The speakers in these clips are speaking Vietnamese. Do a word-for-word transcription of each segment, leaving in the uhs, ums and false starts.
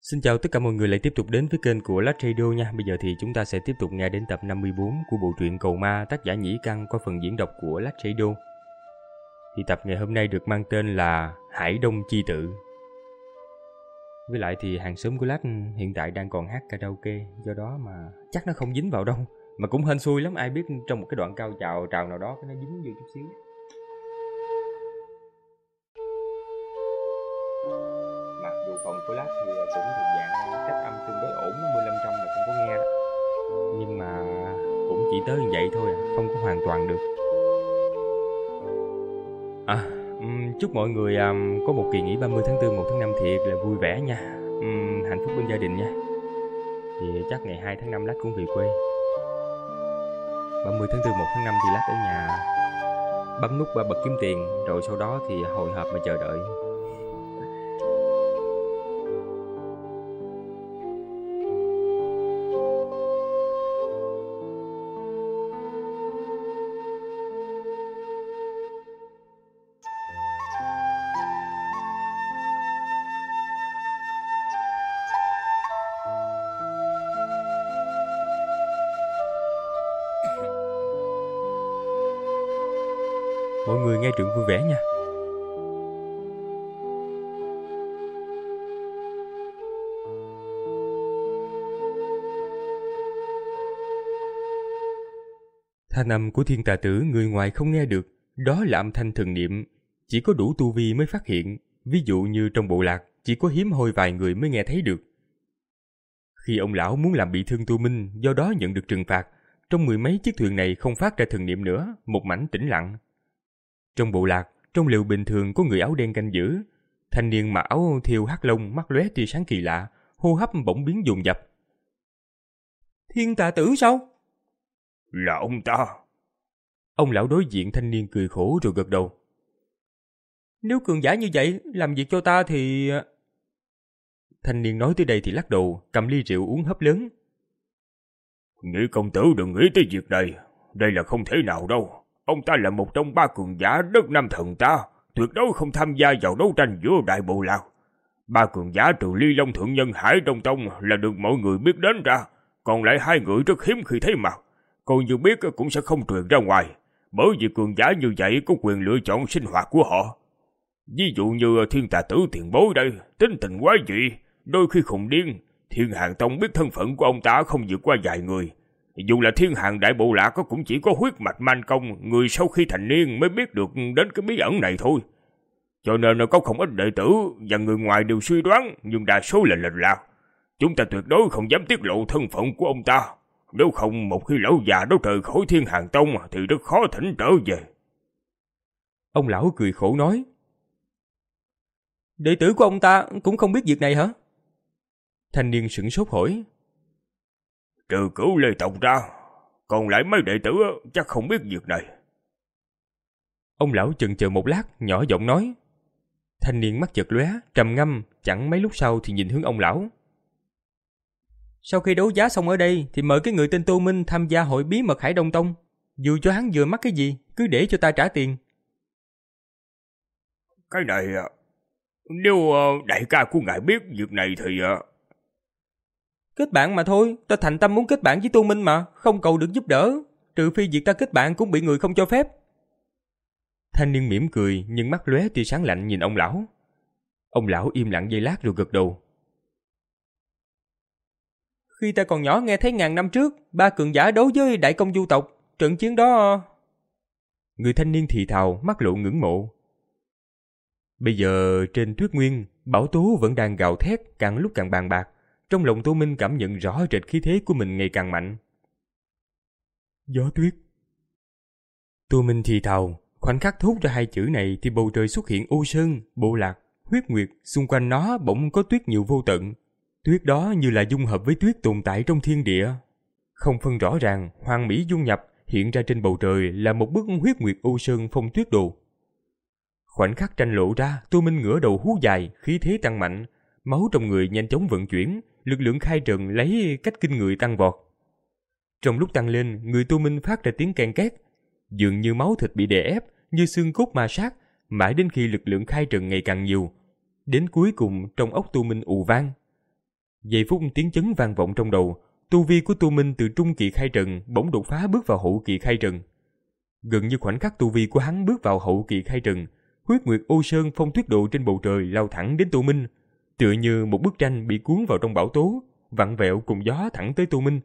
Xin chào tất cả mọi người lại tiếp tục đến với kênh của Lách Radio nha. Bây giờ thì chúng ta sẽ tiếp tục nghe đến tập năm mươi bốn của bộ truyện Cầu Ma tác giả Nhĩ Căn qua phần diễn đọc của Lách Radio. Thì tập ngày hôm nay được mang tên là Hải Đông Chi Tự. Với lại thì hàng xóm của Lách hiện tại đang còn hát karaoke, do đó mà chắc nó không dính vào đâu. Mà cũng hên xui lắm, ai biết trong một cái đoạn cao trào trào nào đó nó dính vô chút xíu. Mặc dù phòng của Lách thì cũng thuộc dạng cách âm tương đối ổn, mười lăm trăm là không có nghe đó. Nhưng mà cũng chỉ tới như vậy thôi à, không có hoàn toàn được. À, um, chúc mọi người um, có một kỳ nghỉ ba mươi tháng tư, một tháng năm thiệt là vui vẻ nha. um, Hạnh phúc bên gia đình nha. Thì chắc ngày hai tháng năm Lách cũng về quê. ba mươi tháng tư, một tháng năm thì Lách ở nhà bấm nút ba bật kiếm tiền, rồi sau đó thì hồi hộp mà chờ đợi. Mọi người nghe truyện vui vẻ nha. Thanh âm của Thiên Tà Tử người ngoài không nghe được, đó là âm thanh thần niệm, chỉ có đủ tu vi mới phát hiện, ví dụ như trong bộ lạc chỉ có hiếm hoi vài người mới nghe thấy được. Khi ông lão muốn làm bị thương Tu Minh, do đó nhận được trừng phạt, trong mười mấy chiếc thuyền này không phát ra thần niệm nữa, một mảnh tĩnh lặng. Trong bộ lạc, trong lều bình thường có người áo đen canh giữ. Thanh niên mặc áo thêu hắc lông, mắt lóe tia sáng kỳ lạ, hô hấp bỗng biến dồn dập. Thiên Tà Tử sao? Là ông ta. Ông lão đối diện thanh niên cười khổ rồi gật đầu. Nếu cường giả như vậy làm việc cho ta thì... Thanh niên nói tới đây thì lắc đầu, cầm ly rượu uống hớp lớn. Nghĩ công tử đừng nghĩ tới việc này, đây là không thể nào đâu. Ông ta là một trong ba cường giả đất Nam Thần ta, tuyệt đối không tham gia vào đấu tranh giữa đại bộ lạc. Ba cường giả trừ Ly Long Thượng Nhân Hải Đông Tông là được mọi người biết đến ra, còn lại hai người rất hiếm khi thấy mặt, coi như biết cũng sẽ không truyền ra ngoài, bởi vì cường giả như vậy có quyền lựa chọn sinh hoạt của họ. Ví dụ như Thiên Tà Tử tiền bối đây, tính tình quái dị, đôi khi khùng điên. Thiên Hàng Tông biết thân phận của ông ta không vượt qua vài người. Dù là Thiên Hàng Đại Bộ Lạc cũng chỉ có huyết mạch man công, người sau khi thành niên mới biết được đến cái bí ẩn này thôi. Cho nên có không ít đệ tử và người ngoài đều suy đoán, nhưng đa số là lệch lạc. Chúng ta tuyệt đối không dám tiết lộ thân phận của ông ta. Nếu không, một khi lão già đó rời khỏi Thiên Hàng Tông thì rất khó thỉnh trở về. Ông lão cười khổ nói. Đệ tử của ông ta cũng không biết việc này hả? Thanh niên sửng sốt hỏi. Trừ Cửu Lê tộc ra, còn lại mấy đệ tử chắc không biết việc này. Ông lão chần chờ một lát, nhỏ giọng nói. Thanh niên mắt chợt lóe, trầm ngâm, chẳng mấy lúc sau thì nhìn hướng ông lão. Sau khi đấu giá xong ở đây thì mời cái người tên Tô Minh tham gia hội bí mật Hải Đông Tông. Dù cho hắn vừa mắc cái gì, cứ để cho ta trả tiền. Cái này, nếu đại ca của ngài biết việc này thì... Kết bạn mà thôi, ta thành tâm muốn kết bạn với Tô Minh mà, không cầu được giúp đỡ, trừ phi việc ta kết bạn cũng bị người không cho phép. Thanh niên mỉm cười, nhưng mắt lóe tia sáng lạnh nhìn ông lão. Ông lão im lặng giây lát rồi gật đầu. Khi ta còn nhỏ nghe thấy ngàn năm trước, ba cường giả đấu với đại công du tộc, trận chiến đó... Người thanh niên thì thào, mắt lộ ngưỡng mộ. Bây giờ trên tuyết nguyên, bão tố vẫn đang gào thét, càng lúc càng bàn bạc. Trong lòng Tô Minh cảm nhận rõ rệt khí thế của mình ngày càng mạnh. Gió tuyết. Tô Minh thì thào, khoảnh khắc thốt ra hai chữ này thì bầu trời xuất hiện ô sơn, bộ lạc, huyết nguyệt, xung quanh nó bỗng có tuyết nhiều vô tận. Tuyết đó như là dung hợp với tuyết tồn tại trong thiên địa. Không phân rõ ràng, hoàn mỹ dung nhập, hiện ra trên bầu trời là một bức huyết nguyệt ô sơn phong tuyết đồ. Khoảnh khắc tranh lộ ra, Tô Minh ngửa đầu hú dài, khí thế tăng mạnh, máu trong người nhanh chóng vận chuyển, lực lượng khai trận lấy cách kinh người tăng vọt. Trong lúc tăng lên, người Tô Minh phát ra tiếng ken két, dường như máu thịt bị đè ép, như xương cốt ma sát, mãi đến khi lực lượng khai trận ngày càng nhiều. Đến cuối cùng trong óc Tô Minh ù vang. Giây phút tiếng chấn vang vọng trong đầu, tu vi của Tu Minh từ trung kỳ khai trần bỗng đột phá bước vào hậu kỳ khai trần. Gần như khoảnh khắc tu vi của hắn bước vào hậu kỳ khai trần, huyết nguyệt ô sơn phong tuyết độ trên bầu trời lao thẳng đến Tu Minh, tựa như một bức tranh bị cuốn vào trong bão tố, vặn vẹo cùng gió thẳng tới Tu Minh.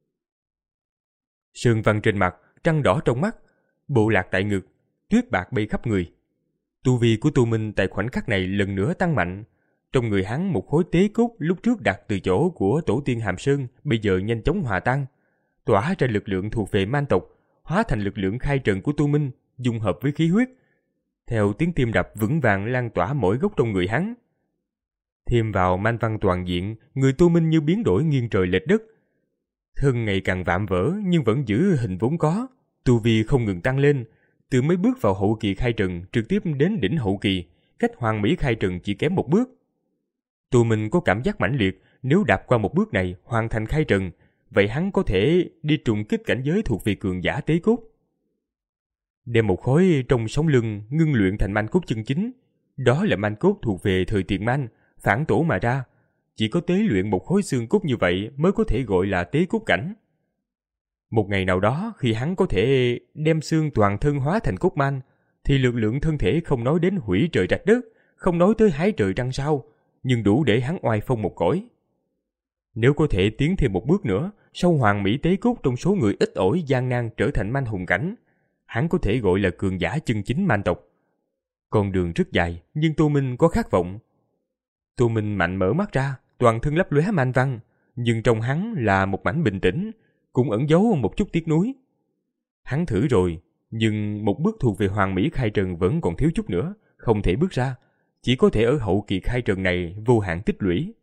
Sơn văn trên mặt, trăng đỏ trong mắt, bộ lạc tại ngực, tuyết bạc bay khắp người. Tu vi của Tu Minh tại khoảnh khắc này lần nữa tăng mạnh. Trong người hắn một khối tế cốt lúc trước đặt từ chỗ của tổ tiên Hàm Sơn bây giờ nhanh chóng hòa tan, tỏa ra lực lượng thuộc về man tộc, hóa thành lực lượng khai trần của Tu Minh, dung hợp với khí huyết. Theo tiếng tim đập vững vàng lan tỏa mỗi góc trong người hắn. Thêm vào man văn toàn diện, người Tu Minh như biến đổi nghiêng trời lệch đất. Thân ngày càng vạm vỡ nhưng vẫn giữ hình vốn có, tu vi không ngừng tăng lên, từ mới bước vào hậu kỳ khai trần trực tiếp đến đỉnh hậu kỳ, cách hoàn mỹ khai trần chỉ kém một bước. Tu Minh có cảm giác mãnh liệt, nếu đạp qua một bước này hoàn thành khai trần, vậy hắn có thể đi trùng kích cảnh giới thuộc về cường giả tế cốt. Đem một khối trong sống lưng ngưng luyện thành man cốt chân chính, đó là man cốt thuộc về thời tiền man, phản tổ mà ra. Chỉ có tế luyện một khối xương cốt như vậy mới có thể gọi là tế cốt cảnh. Một ngày nào đó khi hắn có thể đem xương toàn thân hóa thành cốt man, thì lực lượng thân thể không nói đến hủy trời rạch đất, không nói tới hái trời trăng sao, nhưng đủ để hắn oai phong một cõi. Nếu có thể tiến thêm một bước nữa, sau hoàn mỹ tế cốt trong số người ít ỏi gian nan trở thành man hùng cảnh, hắn có thể gọi là cường giả chân chính man tộc. Con đường rất dài, nhưng Tu Minh có khát vọng. Tu Minh mạnh mở mắt ra, toàn thân lấp lóe man văn, nhưng trong hắn là một mảnh bình tĩnh, cũng ẩn giấu một chút tiếc nuối. Hắn thử rồi, nhưng một bước thuộc về hoàn mỹ khai trần vẫn còn thiếu chút nữa, không thể bước ra, chỉ có thể ở hậu kỳ khai trần này vô hạn tích lũy.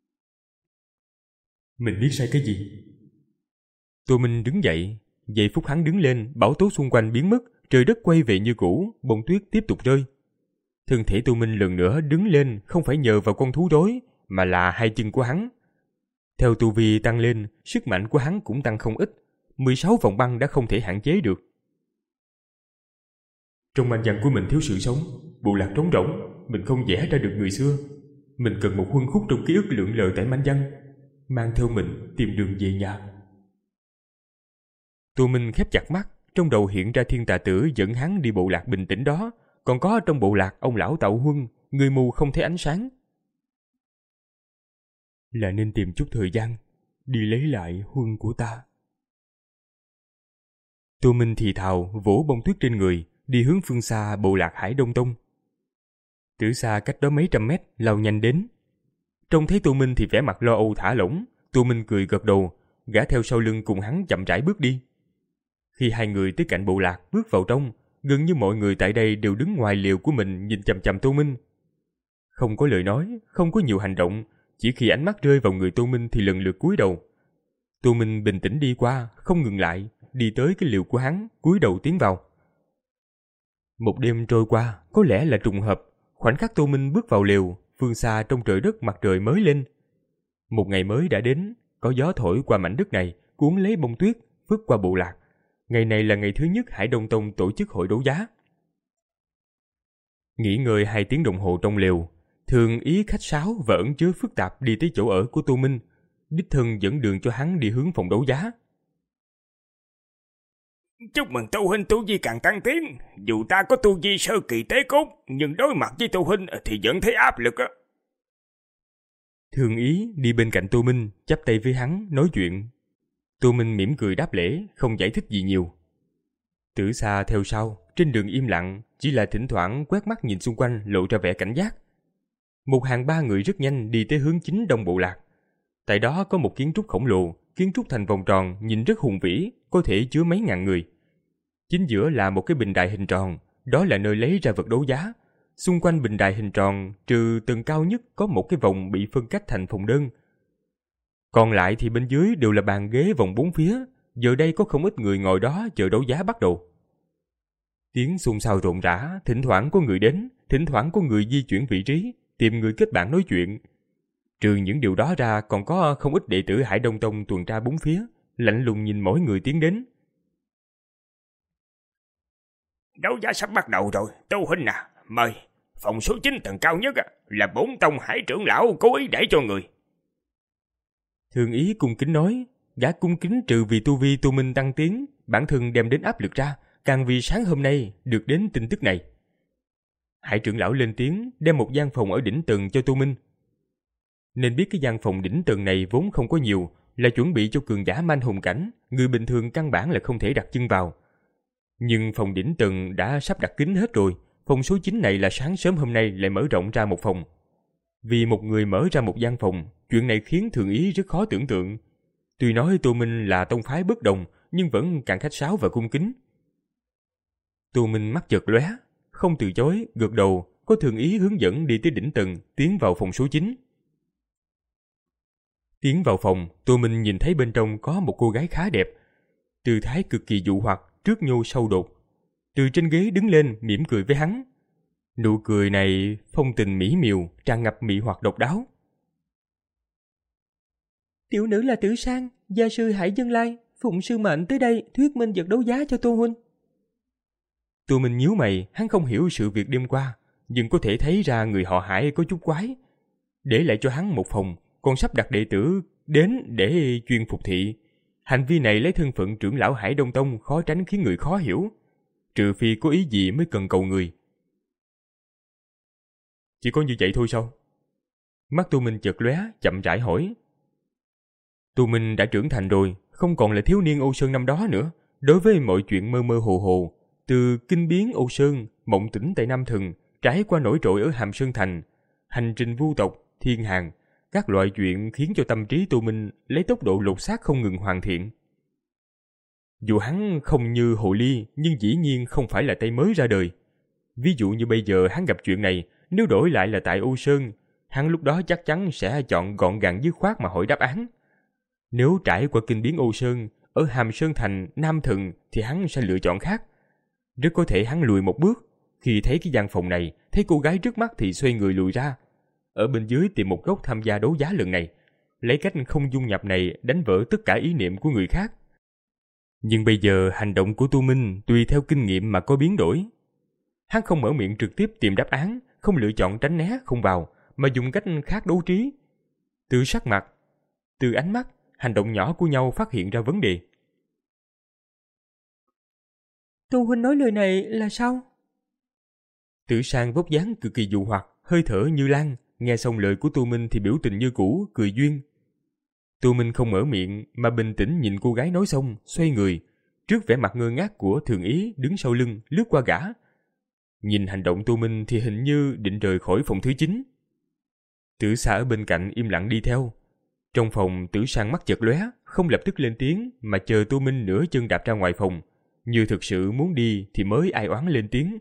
Mình biết sai cái gì? Tu Minh đứng dậy, giây phút hắn đứng lên, bão tố xung quanh biến mất, trời đất quay về như cũ, bông tuyết tiếp tục rơi. Thân thể Tu Minh lần nữa đứng lên không phải nhờ vào con thú rối, mà là hai chân của hắn. Theo tu vi tăng lên, sức mạnh của hắn cũng tăng không ít, mười sáu vòng băng đã không thể hạn chế được. Trong man văn của mình thiếu sự sống, bộ lạc trống rỗng, mình không vẽ ra được người xưa. Mình cần một khuôn khúc trong ký ức lượn lờ tại man văn, mang theo mình tìm đường về nhà. Tu Minh khép chặt mắt, trong đầu hiện ra Thiên Tà Tử dẫn hắn đi bộ lạc bình tĩnh đó, còn có trong bộ lạc ông lão Tạo Huân, người mù không thấy ánh sáng. Là nên tìm chút thời gian, đi lấy lại Huân của ta. Tu Minh thì thào vỗ bông tuyết trên người, đi hướng phương xa bộ lạc Hải Đông Tông. Tử Sa cách đó mấy trăm mét lao nhanh đến. Trông thấy Tu Minh thì vẻ mặt lo âu thả lỏng, Tu Minh cười gật đầu, gã theo sau lưng cùng hắn chậm rãi bước đi. Khi hai người tới cạnh bộ lạc bước vào trong, gần như mọi người tại đây đều đứng ngoài liều của mình nhìn chằm chằm Tu Minh. Không có lời nói, không có nhiều hành động, chỉ khi ánh mắt rơi vào người Tu Minh thì lần lượt cúi đầu. Tu Minh bình tĩnh đi qua, không ngừng lại, đi tới cái liều của hắn, cúi đầu tiến vào. Một đêm trôi qua, có lẽ là trùng hợp, khoảnh khắc Tu Minh bước vào liều, phương xa trong trời đất mặt trời mới lên. Một ngày mới đã đến, có gió thổi qua mảnh đất này, cuốn lấy bông tuyết, phất qua bộ lạc. Ngày này là ngày thứ nhất Hải Đông Tông tổ chức hội đấu giá. Nghỉ ngơi hai tiếng đồng hồ trong lều, Thường Ý khách sáo và ẩn chứa phức tạp đi tới chỗ ở của Tu Minh, đích thân dẫn đường cho hắn đi hướng phòng đấu giá. Chúc mừng Tu huynh tu vi càng tăng tiến, dù ta có tu vi sơ kỳ tế cốt, nhưng đối mặt với Tu huynh thì vẫn thấy áp lực á. Thường Ý đi bên cạnh Tu Minh, chắp tay với hắn nói chuyện. Tu Minh mỉm cười đáp lễ, không giải thích gì nhiều. Tử Sa theo sau, trên đường im lặng, chỉ là thỉnh thoảng quét mắt nhìn xung quanh lộ ra vẻ cảnh giác. Một hàng ba người rất nhanh đi tới hướng chính đông bộ lạc. Tại đó có một kiến trúc khổng lồ, kiến trúc thành vòng tròn, nhìn rất hùng vĩ, có thể chứa mấy ngàn người. Chính giữa là một cái bình đài hình tròn, đó là nơi lấy ra vật đấu giá. Xung quanh bình đài hình tròn, trừ tầng cao nhất có một cái vòng bị phân cách thành phòng đơn. Còn lại thì bên dưới đều là bàn ghế vòng bốn phía, giờ đây có không ít người ngồi đó chờ đấu giá bắt đầu. Tiếng xôn xao rộn rã, thỉnh thoảng có người đến, thỉnh thoảng có người di chuyển vị trí, tìm người kết bạn nói chuyện. Trừ những điều đó ra, còn có không ít đệ tử Hải Đông Tông tuần tra bốn phía, lạnh lùng nhìn mỗi người tiến đến. Đấu giá sắp bắt đầu rồi, Tu huynh à, mời. Phòng số chín tầng cao nhất là bốn tông Hải trưởng lão cố ý để cho người. Thường ý cung kính nói, gã cung kính trừ vì tu vi Tô Minh tăng tiến, bản thân đem đến áp lực ra, càng vì sáng hôm nay được đến tin tức này. Hải trưởng lão lên tiếng đem một gian phòng ở đỉnh tầng cho Tô Minh. Nên biết cái gian phòng đỉnh tầng này vốn không có nhiều, là chuẩn bị cho cường giả manh hùng cảnh, người bình thường căn bản là không thể đặt chân vào. Nhưng phòng đỉnh tầng đã sắp đặt kín hết rồi, phòng số chín này là sáng sớm hôm nay lại mở rộng ra một phòng. Vì một người mở ra một gian phòng, chuyện này khiến Thường ý rất khó tưởng tượng. Tuy nói Tô Minh là tông phái bất đồng, nhưng vẫn càng khách sáo và cung kính. Tô Minh mắt chợt lóe, không từ chối, gật đầu, có Thường ý hướng dẫn đi tới đỉnh tầng, tiến vào phòng số chín. Tiến vào phòng, Tô Minh nhìn thấy bên trong có một cô gái khá đẹp, tư thái cực kỳ dụ hoặc, trước nhô sâu đột. Từ trên ghế đứng lên, mỉm cười với hắn. Nụ cười này phong tình mỹ miều, tràn ngập mị hoặc độc đáo. Tiểu nữ là Tử Sang, gia sư Hải Dân Lai, phụng sư mệnh tới đây thuyết minh vật đấu giá cho Tô huynh. Tô Minh nhíu mày, hắn không hiểu sự việc đêm qua, nhưng có thể thấy ra người họ Hải có chút quái. Để lại cho hắn một phòng, còn sắp đặt đệ tử đến để chuyên phục thị. Hành vi này lấy thân phận trưởng lão Hải Đông Tông khó tránh khiến người khó hiểu. Trừ phi có ý gì mới cần cầu người. Chỉ có như vậy thôi sao? Mắt Tô Minh chợt lóe, chậm rãi hỏi. Tô Minh đã trưởng thành rồi, không còn là thiếu niên Âu Sơn năm đó nữa. Đối với mọi chuyện mơ mơ hồ hồ, từ kinh biến Âu Sơn, mộng tỉnh tại Nam Thần, trải qua nổi trội ở Hàm Sơn Thành, hành trình vu tộc, thiên hàng, các loại chuyện khiến cho tâm trí Tô Minh lấy tốc độ lột xác không ngừng hoàn thiện. Dù hắn không như Hồ Ly, nhưng dĩ nhiên không phải là tay mới ra đời. Ví dụ như bây giờ hắn gặp chuyện này, nếu đổi lại là tại Âu Sơn, hắn lúc đó chắc chắn sẽ chọn gọn gàng dứt khoát mà hỏi đáp án. Nếu trải qua kinh biến Âu Sơn, ở Hàm Sơn Thành, Nam Thần thì hắn sẽ lựa chọn khác. Rất có thể hắn lùi một bước, khi thấy cái gian phòng này, thấy cô gái trước mắt thì xoay người lùi ra. Ở bên dưới tìm một góc tham gia đấu giá lần này, lấy cách không dung nhập này đánh vỡ tất cả ý niệm của người khác. Nhưng bây giờ hành động của Tu Minh tùy theo kinh nghiệm mà có biến đổi. Hắn không mở miệng trực tiếp tìm đáp án, không lựa chọn tránh né không vào, mà dùng cách khác đấu trí. Từ sắc mặt, từ ánh mắt, hành động nhỏ của nhau phát hiện ra vấn đề. Tô huynh nói lời này là sao? Tử Sang vóc dáng cực kỳ dụ hoặc, hơi thở như lan, nghe xong lời của Tô Minh thì biểu tình như cũ, cười duyên. Tô Minh không mở miệng mà bình tĩnh nhìn cô gái nói xong, xoay người, trước vẻ mặt ngơ ngác của Thường ý đứng sau lưng, lướt qua gã. Nhìn hành động Tô Minh thì hình như định rời khỏi phòng thứ chín. Tử Sa ở bên cạnh im lặng đi theo. Trong phòng, Tử Sang mắt chợt lóe, không lập tức lên tiếng mà chờ Tô Minh nửa chân đạp ra ngoài phòng, như thực sự muốn đi thì mới ai oán lên tiếng.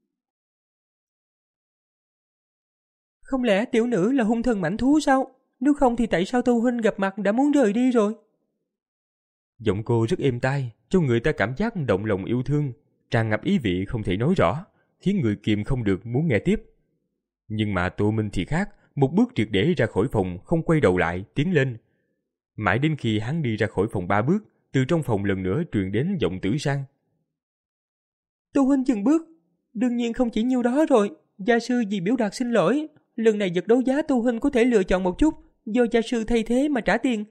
Không lẽ tiểu nữ là hung thần mãnh thú sao? Nếu không thì tại sao Tô huynh gặp mặt đã muốn rời đi rồi? Giọng cô rất êm tai, cho người ta cảm giác động lòng yêu thương, tràn ngập ý vị không thể nói rõ, khiến người kìm không được muốn nghe tiếp. Nhưng mà Tô Minh thì khác, một bước triệt để ra khỏi phòng, không quay đầu lại, tiến lên. Mãi đến khi hắn đi ra khỏi phòng ba bước, từ trong phòng lần nữa truyền đến giọng Tử Sang. Tô huynh dừng bước, đương nhiên không chỉ nhiêu đó rồi, gia sư vì biểu đạt xin lỗi, lần này vật đấu giá Tô huynh có thể lựa chọn một chút, do gia sư thay thế mà trả tiền.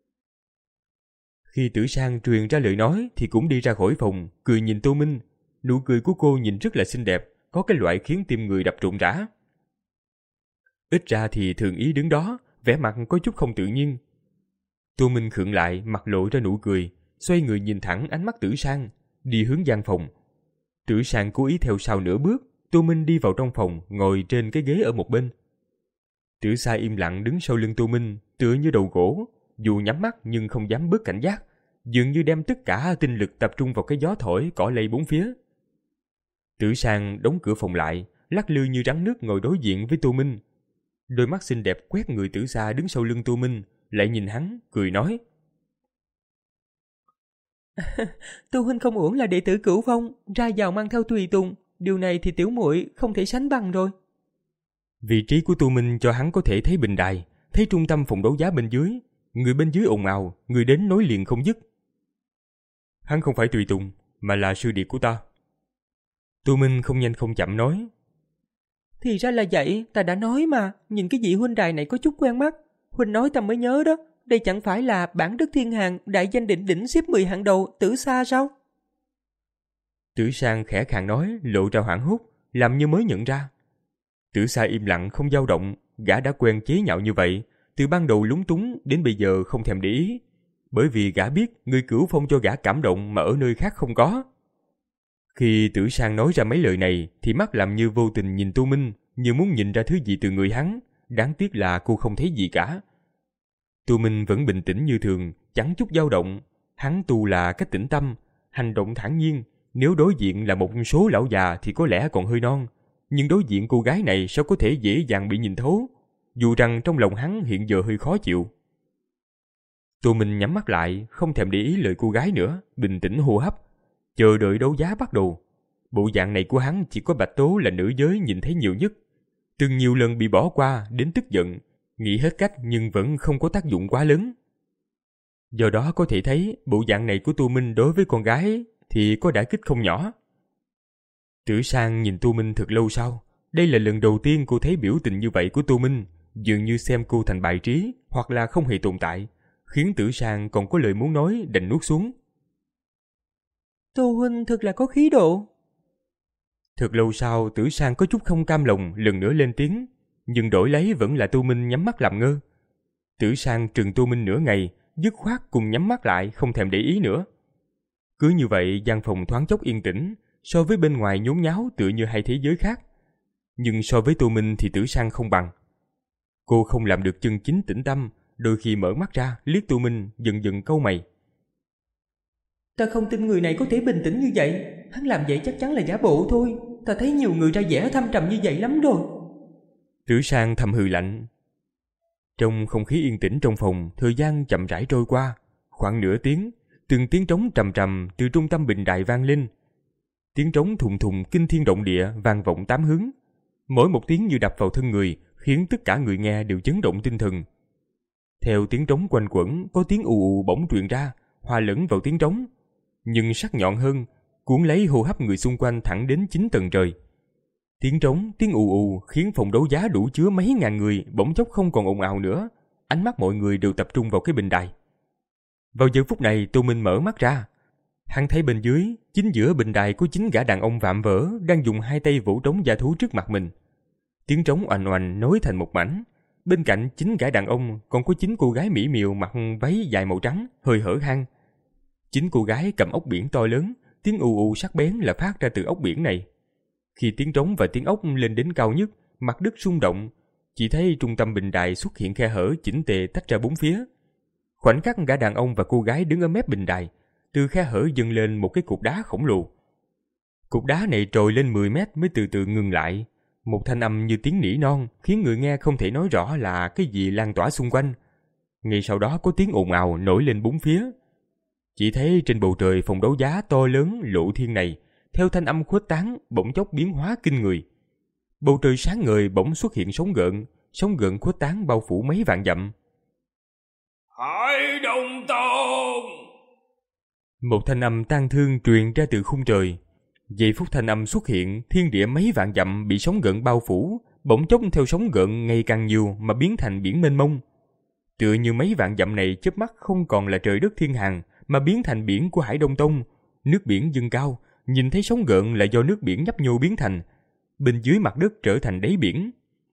Khi Tử Sang truyền ra lời nói thì cũng đi ra khỏi phòng, cười nhìn Tô Minh. Nụ cười của cô nhìn rất là xinh đẹp, có cái loại khiến tim người đập rộn rã. Ít ra thì Thường ý đứng đó, vẻ mặt có chút không tự nhiên. Tô Minh khựng lại, mặt lộ ra nụ cười, xoay người nhìn thẳng ánh mắt Tử Sang, đi hướng gian phòng. Tử Sang cố ý theo sau nửa bước, Tô Minh đi vào trong phòng, ngồi trên cái ghế ở một bên. Tử Sa im lặng đứng sau lưng Tô Minh, tựa như đầu gỗ, dù nhắm mắt nhưng không dám bớt cảnh giác, dường như đem tất cả tinh lực tập trung vào cái gió thổi cỏ lay bốn phía. Tử Sang đóng cửa phòng lại, lắc lư như rắn nước ngồi đối diện với Tô Minh. Đôi mắt xinh đẹp quét người Tử Sa đứng sau lưng Tô Minh, lại nhìn hắn, cười nói. Tô huynh không uổng là đệ tử Cửu Phong, ra vào mang theo tùy tùng, điều này thì tiểu muội không thể sánh bằng rồi. Vị trí của Tô Minh cho hắn có thể thấy bình đài, thấy trung tâm phòng đấu giá bên dưới, người bên dưới ồn ào, người đến nối liền không dứt. Hắn không phải tùy tùng, mà là sư điệt của ta. Tô Minh không nhanh không chậm nói. Thì ra là vậy, ta đã nói mà, nhìn cái vị huynh đài này có chút quen mắt. Huynh nói ta mới nhớ đó, Đây chẳng phải là bản đức thiên hàng đại danh đỉnh đỉnh xếp mười hạng đầu Tử Sa sao? Tử Sang khẽ khàng nói, lộ ra hoảng hốt, làm như mới nhận ra. Tử Sa im lặng không dao động, gã đã quen chế nhạo như vậy, từ ban đầu lúng túng đến bây giờ không thèm để ý, bởi vì gã biết người cửu phong cho gã cảm động mà ở nơi khác không có. Khi Tử Sang nói ra mấy lời này thì mắt làm như vô tình nhìn Tô Minh, như muốn nhìn ra thứ gì từ người hắn, đáng tiếc là cô không thấy gì cả. Tô Minh vẫn bình tĩnh như thường, chẳng chút dao động. Hắn tu là cách tĩnh tâm, hành động thản nhiên. Nếu đối diện là một số lão già thì có lẽ còn hơi non, nhưng đối diện cô gái này sao có thể dễ dàng bị nhìn thấu, dù rằng trong lòng hắn hiện giờ hơi khó chịu. Tô Minh nhắm mắt lại, không thèm để ý lời cô gái nữa, bình tĩnh hô hấp, chờ đợi đấu giá bắt đầu. Bộ dạng này của hắn chỉ có Bạch Tố là nữ giới nhìn thấy nhiều nhất. Từng nhiều lần bị bỏ qua đến tức giận, nghĩ hết cách nhưng vẫn không có tác dụng quá lớn. Do đó có thể thấy bộ dạng này của Tô Minh đối với con gái thì có đả kích không nhỏ. Tử Sang nhìn Tô Minh thật lâu sau. Đây là lần đầu tiên cô thấy biểu tình như vậy của Tô Minh, dường như xem cô thành bài trí hoặc là không hề tồn tại, khiến Tử Sang còn có lời muốn nói đành nuốt xuống. Tô huynh thật là có khí độ. Thật lâu sau, Tử Sang có chút không cam lòng lần nữa lên tiếng, nhưng đổi lấy vẫn là Tô Minh nhắm mắt làm ngơ. Tử Sang trừng Tô Minh nửa ngày, dứt khoát cùng nhắm mắt lại không thèm để ý nữa. Cứ như vậy gian phòng thoáng chốc yên tĩnh, so với bên ngoài nhốn nháo tựa như hai thế giới khác. Nhưng so với Tô Minh thì Tử Sang không bằng. Cô không làm được chân chính tĩnh tâm, đôi khi mở mắt ra liếc Tô Minh, dần dần cau mày. Ta không tin người này có thể bình tĩnh như vậy, hắn làm vậy chắc chắn là giả bộ thôi. Ta thấy nhiều người ra vẻ thâm trầm như vậy lắm rồi. Tử Sang thầm hừ lạnh. Trong không khí yên tĩnh trong phòng, thời gian chậm rãi trôi qua. Khoảng nửa tiếng, từng tiếng trống trầm trầm từ trung tâm bình đài vang lên. Tiếng trống thùng thùng kinh thiên động địa vang vọng tám hướng. Mỗi một tiếng như đập vào thân người, khiến tất cả người nghe đều chấn động tinh thần. Theo tiếng trống quanh quẩn, có tiếng ù ù bỗng truyền ra, hòa lẫn vào tiếng trống, nhưng sắc nhọn hơn, cuốn lấy hô hấp người xung quanh thẳng đến chín tầng trời. Tiếng trống, tiếng ù ù khiến phòng đấu giá đủ chứa mấy ngàn người bỗng chốc không còn ồn ào nữa. Ánh mắt mọi người đều tập trung vào cái bình đài. Vào giờ phút này, Tô Minh mở mắt ra. Hắn thấy bên dưới, chính giữa bình đài có chín gã đàn ông vạm vỡ đang dùng hai tay vỗ trống dã thú trước mặt mình. Tiếng trống oành oành nối thành một mảnh. Bên cạnh chín gã đàn ông còn có chín cô gái mỹ miều mặc váy dài màu trắng, hơi hở hang. Chín cô gái cầm ốc biển to lớn, tiếng ù ù sắc bén là phát ra từ ốc biển này. Khi tiếng trống và tiếng ốc lên đến cao nhất, mặt đất rung động, chỉ thấy trung tâm bình đài xuất hiện khe hở chỉnh tề tách ra bốn phía. Khoảnh khắc gã đàn ông và cô gái đứng ở mép bình đài, từ khe hở dâng lên một cái cục đá khổng lồ. Cục đá này trồi lên mười mét mới từ từ ngừng lại. Một thanh âm như tiếng nỉ non khiến người nghe không thể nói rõ là cái gì lan tỏa xung quanh. Ngay sau đó có tiếng ồn ào nổi lên bốn phía. Chỉ thấy trên bầu trời phòng đấu giá to lớn lộ thiên này, theo thanh âm khuếch tán bỗng chốc biến hóa kinh người. Bầu trời sáng ngời bỗng xuất hiện sóng gợn, sóng gợn khuếch tán bao phủ mấy vạn dặm. Hải Đông Tông! Một thanh âm tang thương truyền ra từ khung trời. Giây phút thanh âm xuất hiện, thiên địa mấy vạn dặm bị sóng gợn bao phủ, bỗng chốc theo sóng gợn ngày càng nhiều mà biến thành biển mênh mông. Tựa như mấy vạn dặm này chớp mắt không còn là trời đất thiên hàng, mà biến thành biển của Hải Đông Tông. Nước biển dâng cao, nhìn thấy sóng gợn là do nước biển nhấp nhô biến thành. Bên dưới mặt đất trở thành đáy biển.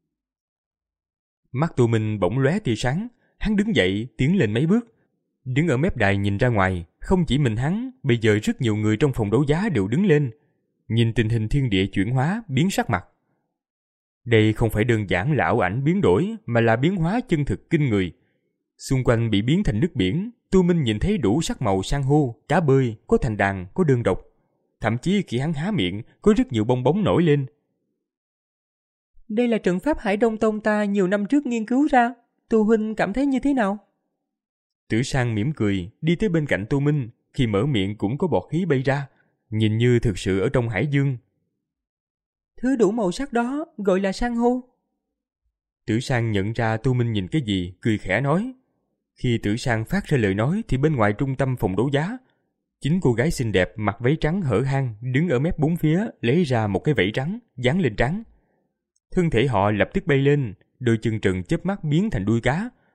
Mắt Tô Minh bỗng lóe tia sáng, hắn đứng dậy tiến lên mấy bước. Đứng ở mép đài nhìn ra ngoài, không chỉ mình hắn, bây giờ rất nhiều người trong phòng đấu giá đều đứng lên. Nhìn tình hình thiên địa chuyển hóa, biến sắc mặt. Đây không phải đơn giản là ảo ảnh biến đổi, mà là biến hóa chân thực kinh người. Xung quanh bị biến thành nước biển, Tô Minh nhìn thấy đủ sắc màu san hô, cá bơi, có thành đàn, có đơn độc. Thậm chí khi hắn há miệng, có rất nhiều bong bóng nổi lên. Đây là trận pháp Hải Đông Tông ta nhiều năm trước nghiên cứu ra. Tô huynh cảm thấy như thế nào? Tử Sang mỉm cười, đi tới bên cạnh Tô Minh, khi mở miệng cũng có bọt khí bay ra, nhìn như thực sự ở trong hải dương. Thứ đủ màu sắc đó gọi là san hô. Tử Sang nhận ra Tô Minh nhìn cái gì, cười khẽ nói. Khi Tử Sang phát ra lời nói thì bên ngoài trung tâm phòng đấu giá, chín cô gái xinh đẹp mặc váy trắng hở hang đứng ở mép bốn phía lấy ra một cái vảy trắng dán lên trán. Thân thể họ lập tức bay lên, đôi chân trần chớp mắt biến thành đuôi cá,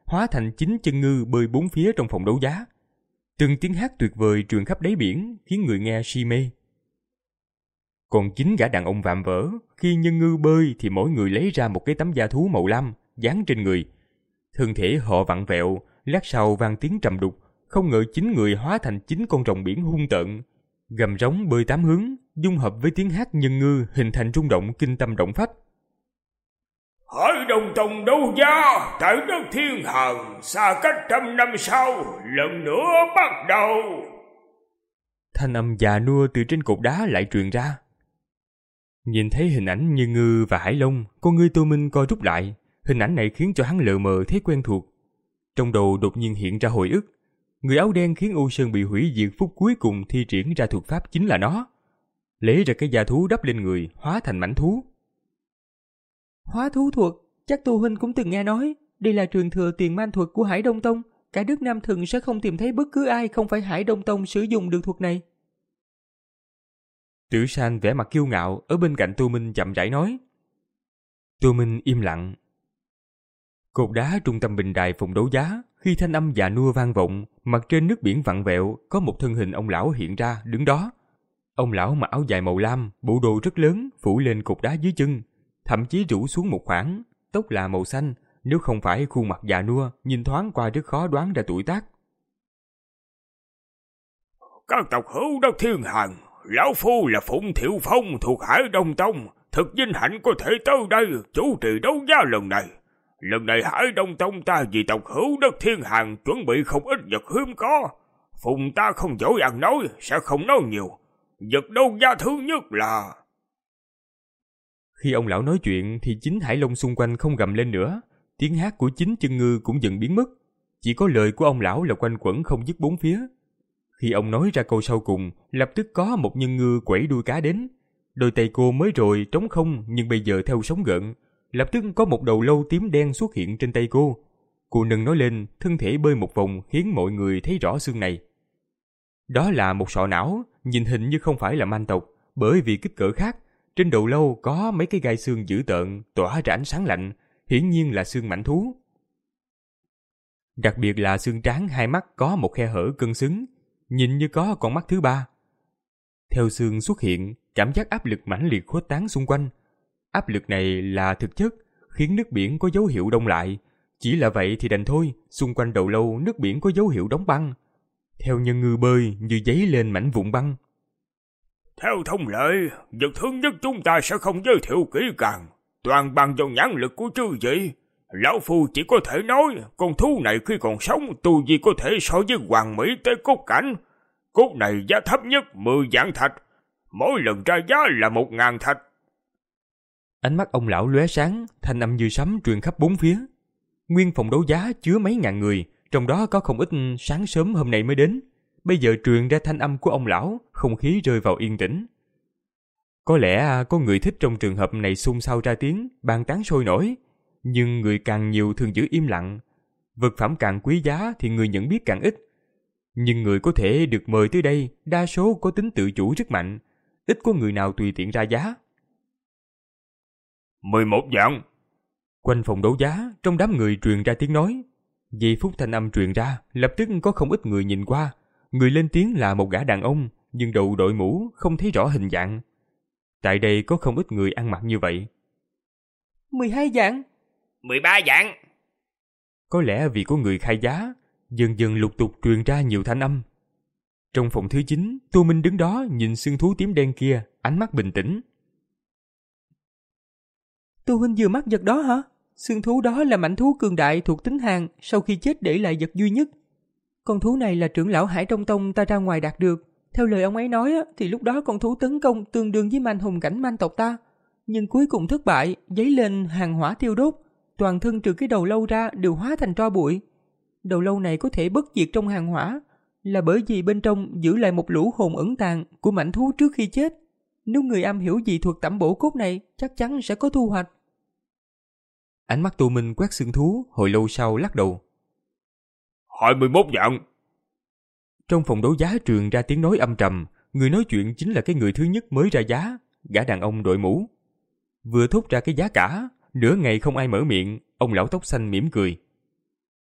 hóa thành chín chân ngư bơi bốn phía trong phòng đấu giá. Từng tiếng hát tuyệt vời truyền khắp đáy biển, khiến người nghe si mê. Còn chính gã đàn ông vạm vỡ, khi nhân ngư bơi thì mỗi người lấy ra một cái tấm da thú màu lam dán trên người. Thân thể họ vặn vẹo, lát sau vang tiếng trầm đục, không ngờ chín người hóa thành chín con rồng biển hung tợn, gầm rống bơi tám hướng, dung hợp với tiếng hát nhân ngư hình thành rung động kinh tâm động phách. Hải Đông Tông đấu giá tại đất Thiên Hàn, xa cách trăm năm sau, lần nữa bắt đầu. Thanh âm già nua từ trên cột đá lại truyền ra. Nhìn thấy hình ảnh Nhân Ngư và Hải Long, con ngươi Tô Minh co rút lại. Hình ảnh này khiến cho hắn lờ mờ thấy quen thuộc. Trong đầu đột nhiên hiện ra hồi ức. Người áo đen khiến Ô Sơn bị hủy diệt phút cuối cùng thi triển ra thuật pháp chính là nó. Lấy ra cái da thú đắp lên người, hóa thành mãnh thú. Hóa thú thuật, chắc Tu huynh cũng từng nghe nói. Đây là truyền thừa tiền man thuật của Hải Đông Tông. Cả nước Nam Thần sẽ không tìm thấy bất cứ ai không phải Hải Đông Tông sử dụng được thuật này. Tử San vẻ mặt kiêu ngạo ở bên cạnh Tô Minh chậm rãi nói. Tô Minh im lặng. Cột đá trung tâm bình đài phòng đấu giá, khi thanh âm già nua vang vọng, mặt trên nước biển vặn vẹo có một thân hình ông lão hiện ra đứng đó. Ông lão mặc áo dài màu lam, bộ đồ rất lớn phủ lên cột đá dưới chân, thậm chí rủ xuống một khoảng, tóc là màu xanh, nếu không phải khuôn mặt già nua, nhìn thoáng qua rất khó đoán ra tuổi tác. Các tộc hữu đất Thiên Hàn, lão phu là Phụng Thiệu Phong thuộc Hải Đông Tông, thật vinh hạnh có thể tới đây chủ trì đấu giá lần này. Lần này Hải Đông Tông ta vì tộc hữu đất Thiên Hàn chuẩn bị không ít vật hiếm có. Phụng ta không giỏi ăn nói, sẽ không nói nhiều. Vật đấu giá thứ nhất là... Khi ông lão nói chuyện thì chính Hải Long xung quanh không gầm lên nữa. Tiếng hát của chính chân ngư cũng dần biến mất. Chỉ có lời của ông lão là quanh quẩn không dứt bốn phía. Khi ông nói ra câu sau cùng, lập tức có một nhân ngư quẩy đuôi cá đến. Đôi tay cô mới rồi trống không nhưng bây giờ theo sóng gợn. Lập tức có một đầu lâu tím đen xuất hiện trên tay cô. Cô nâng nó lên, thân thể bơi một vòng khiến mọi người thấy rõ xương này. Đó là một sọ não, nhìn hình như không phải là manh tộc, bởi vì kích cỡ khác. Trên đầu lâu có mấy cái gai xương dữ tợn, tỏa ra ánh sáng lạnh, hiển nhiên là xương mãnh thú. Đặc biệt là xương trán hai mắt có một khe hở cân xứng, nhìn như có con mắt thứ ba. Theo xương xuất hiện, cảm giác áp lực mãnh liệt khuếch tán xung quanh. Áp lực này là thực chất, khiến nước biển có dấu hiệu đông lại. Chỉ là vậy thì đành thôi, xung quanh đầu lâu nước biển có dấu hiệu đóng băng. Theo nhân ngư bơi như giấy lên mảnh vụn băng. Theo thông lệ, vật thứ nhất chúng ta sẽ không giới thiệu kỹ càng, toàn bằng vào nhãn lực của chư vị. Lão phu chỉ có thể nói, con thú này khi còn sống tu vi có thể so với hoàng mỹ tới cốt cảnh. Cốt này giá thấp nhất mười vạn thạch, mỗi lần ra giá là một ngàn thạch. Ánh mắt ông lão lóe sáng, thanh âm như sấm truyền khắp bốn phía. Nguyên phòng đấu giá chứa mấy ngàn người, trong đó có không ít sáng sớm hôm nay mới đến. Bây giờ truyền ra thanh âm của ông lão, không khí rơi vào yên tĩnh. Có lẽ có người thích trong trường hợp này xôn xao ra tiếng, bàn tán sôi nổi. Nhưng người càng nhiều thường giữ im lặng. Vật phẩm càng quý giá thì người nhận biết càng ít. Nhưng người có thể được mời tới đây, đa số có tính tự chủ rất mạnh. Ít có người nào tùy tiện ra giá. mười một vạn. Quanh phòng đấu giá, trong đám người truyền ra tiếng nói. Giây phút thanh âm truyền ra, lập tức có không ít người nhìn qua. Người lên tiếng là một gã đàn ông, nhưng đầu đội mũ, không thấy rõ hình dạng. Tại đây có không ít người ăn mặc như vậy. mười hai vạn. mười ba vạn. Có lẽ vì có người khai giá, dần dần lục tục truyền ra nhiều thanh âm. Trong phòng thứ chín, Tô Minh đứng đó nhìn xương thú tím đen kia, ánh mắt bình tĩnh. Tu huynh vừa mắc vật đó hả? Xương thú đó là mãnh thú cường đại thuộc tính Hàn, sau khi chết để lại vật duy nhất. Con thú này là trưởng lão Hải Trong Tông ta ra ngoài đạt được. Theo lời ông ấy nói thì lúc đó con thú tấn công tương đương với manh hùng cảnh manh tộc ta. Nhưng cuối cùng thất bại, dấy lên hàng hỏa tiêu đốt. Toàn thân trừ cái đầu lâu ra đều hóa thành tro bụi. Đầu lâu này có thể bất diệt trong hàng hỏa, là bởi vì bên trong giữ lại một lũ hồn ẩn tàng của mãnh thú trước khi chết. Nếu người am hiểu dị thuật tẩm bổ cốt này, chắc chắn sẽ có thu hoạch. Ánh mắt Tô Minh quét xương thú, hồi lâu sau lắc đầu. hai mươi mốt vạn. Trong phòng đấu giá truyền ra tiếng nói âm trầm, người nói chuyện chính là cái người thứ nhất mới ra giá, gã đàn ông đội mũ. Vừa thốt ra cái giá cả, nửa ngày không ai mở miệng, ông lão tóc xanh mỉm cười.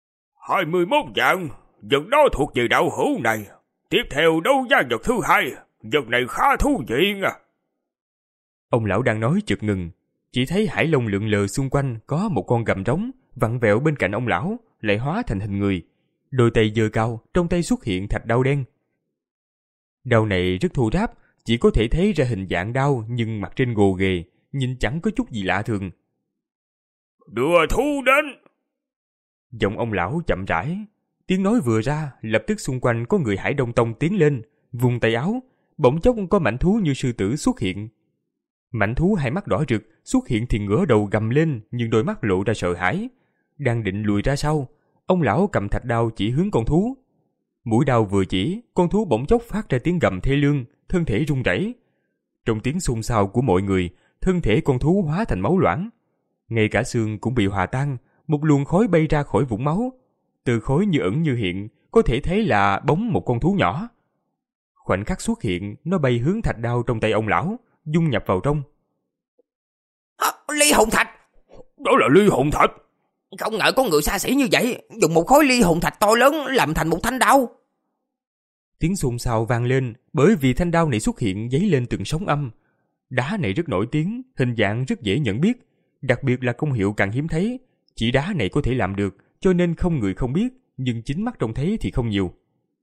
hai mươi mốt vạn, vật đó thuộc về đạo hữu này. Tiếp theo đấu giá vật thứ hai, vật này khá thú vị nha. Ông lão đang nói chợt ngừng, chỉ thấy hải long lượn lờ xung quanh có một con gầm rống vặn vẹo bên cạnh ông lão, lại hóa thành hình người. Đôi tay giơ cao, trong tay xuất hiện thạch đao đen. Đao này rất thô ráp, chỉ có thể thấy ra hình dạng đao nhưng mặt trên gồ ghề, nhìn chẳng có chút gì lạ thường. Đưa thú đến. Giọng ông lão chậm rãi, tiếng nói vừa ra, lập tức xung quanh có người Hải Đông Tông tiến lên, vùng tay áo, bỗng chốc có mãnh thú như sư tử xuất hiện. Mãnh thú hai mắt đỏ rực, xuất hiện thì ngửa đầu gầm lên, nhưng đôi mắt lộ ra sợ hãi. Đang định lùi ra sau, ông lão cầm thạch đao chỉ hướng con thú. Mũi đao vừa chỉ, con thú bỗng chốc phát ra tiếng gầm thê lương, thân thể rung rẩy. Trong tiếng xôn xao của mọi người, thân thể con thú hóa thành máu loãng. Ngay cả xương cũng bị hòa tan, một luồng khói bay ra khỏi vũng máu. Từ khói như ẩn như hiện, có thể thấy là bóng một con thú nhỏ. Khoảnh khắc xuất hiện, nó bay hướng thạch đao trong tay ông lão, dung nhập vào trong. À, ly hồn thạch! Đó là ly hồn thạch! Không ngờ có người xa xỉ như vậy, dùng một khối ly hồn thạch to lớn làm thành một thanh đao. Tiếng xôn xao vang lên, bởi vì thanh đao này xuất hiện dấy lên từng sóng âm. Đá này rất nổi tiếng, hình dạng rất dễ nhận biết, đặc biệt là công hiệu càng hiếm thấy. Chỉ đá này có thể làm được, cho nên không người không biết, nhưng chính mắt trông thấy thì không nhiều.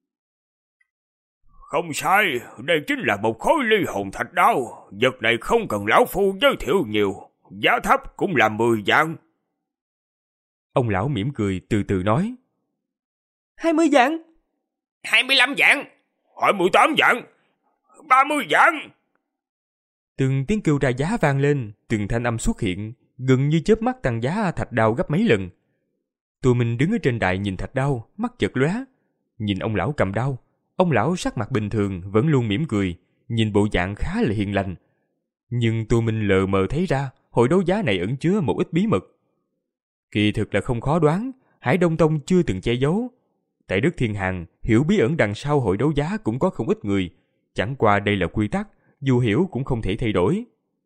Không sai, đây chính là một khối ly hồn thạch đao. Vật này không cần lão phu giới thiệu nhiều, giá thấp cũng là mười vạn. Ông lão mỉm cười từ từ nói. Hai mươi vạn. Hai mươi lăm vạn. Hỏi mười tám vạn. Ba mươi vạn. Từng tiếng kêu ra giá vang lên, từng thanh âm xuất hiện, gần như chớp mắt tăng giá thạch đao gấp mấy lần. Tụi mình đứng ở trên đài nhìn thạch đao, mắt chợt lóe. Nhìn ông lão cầm đao, ông lão sắc mặt bình thường vẫn luôn mỉm cười, nhìn bộ dạng khá là hiền lành. Nhưng tụi mình lờ mờ thấy ra hội đấu giá này ẩn chứa một ít bí mật. Kỳ thực là không khó đoán, Hải Đông Tông chưa từng che giấu. Tại đất Thiên Hàn, hiểu bí ẩn đằng sau hội đấu giá cũng có không ít người. Chẳng qua đây là quy tắc, dù hiểu cũng không thể thay đổi.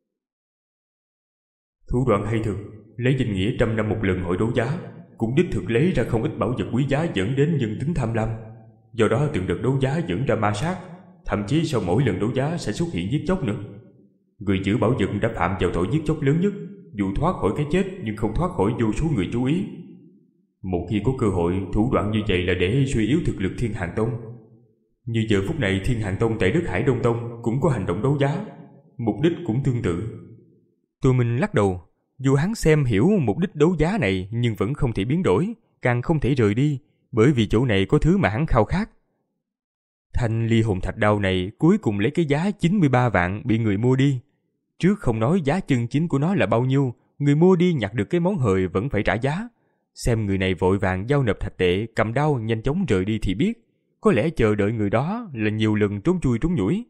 Thủ đoạn hay thực, lấy danh nghĩa trăm năm một lần hội đấu giá, cũng đích thực lấy ra không ít bảo vật quý giá dẫn đến nhân tính tham lam. Do đó từng đợt đấu giá dẫn ra ma sát, thậm chí sau mỗi lần đấu giá sẽ xuất hiện giết chóc nữa. Người giữ bảo vật đã phạm vào tội giết chóc lớn nhất, dù thoát khỏi cái chết nhưng không thoát khỏi vô số người chú ý. Một khi có cơ hội, thủ đoạn như vậy là để suy yếu thực lực Thiên Hàn Tông. Như giờ phút này Thiên Hàn Tông tại đất Hải Đông Tông cũng có hành động đấu giá, mục đích cũng tương tự. Tụi mình lắc đầu, dù hắn xem hiểu mục đích đấu giá này nhưng vẫn không thể biến đổi, càng không thể rời đi, bởi vì chỗ này có thứ mà hắn khao khát. Thanh ly hồn thạch đao này cuối cùng lấy cái giá chín mươi ba vạn bị người mua đi. Trước không nói giá chân chính của nó là bao nhiêu, người mua đi nhặt được cái món hời vẫn phải trả giá. Xem người này vội vàng giao nộp thạch tệ, cầm đao nhanh chóng rời đi thì biết, có lẽ chờ đợi người đó là nhiều lần trốn chui trốn nhủi.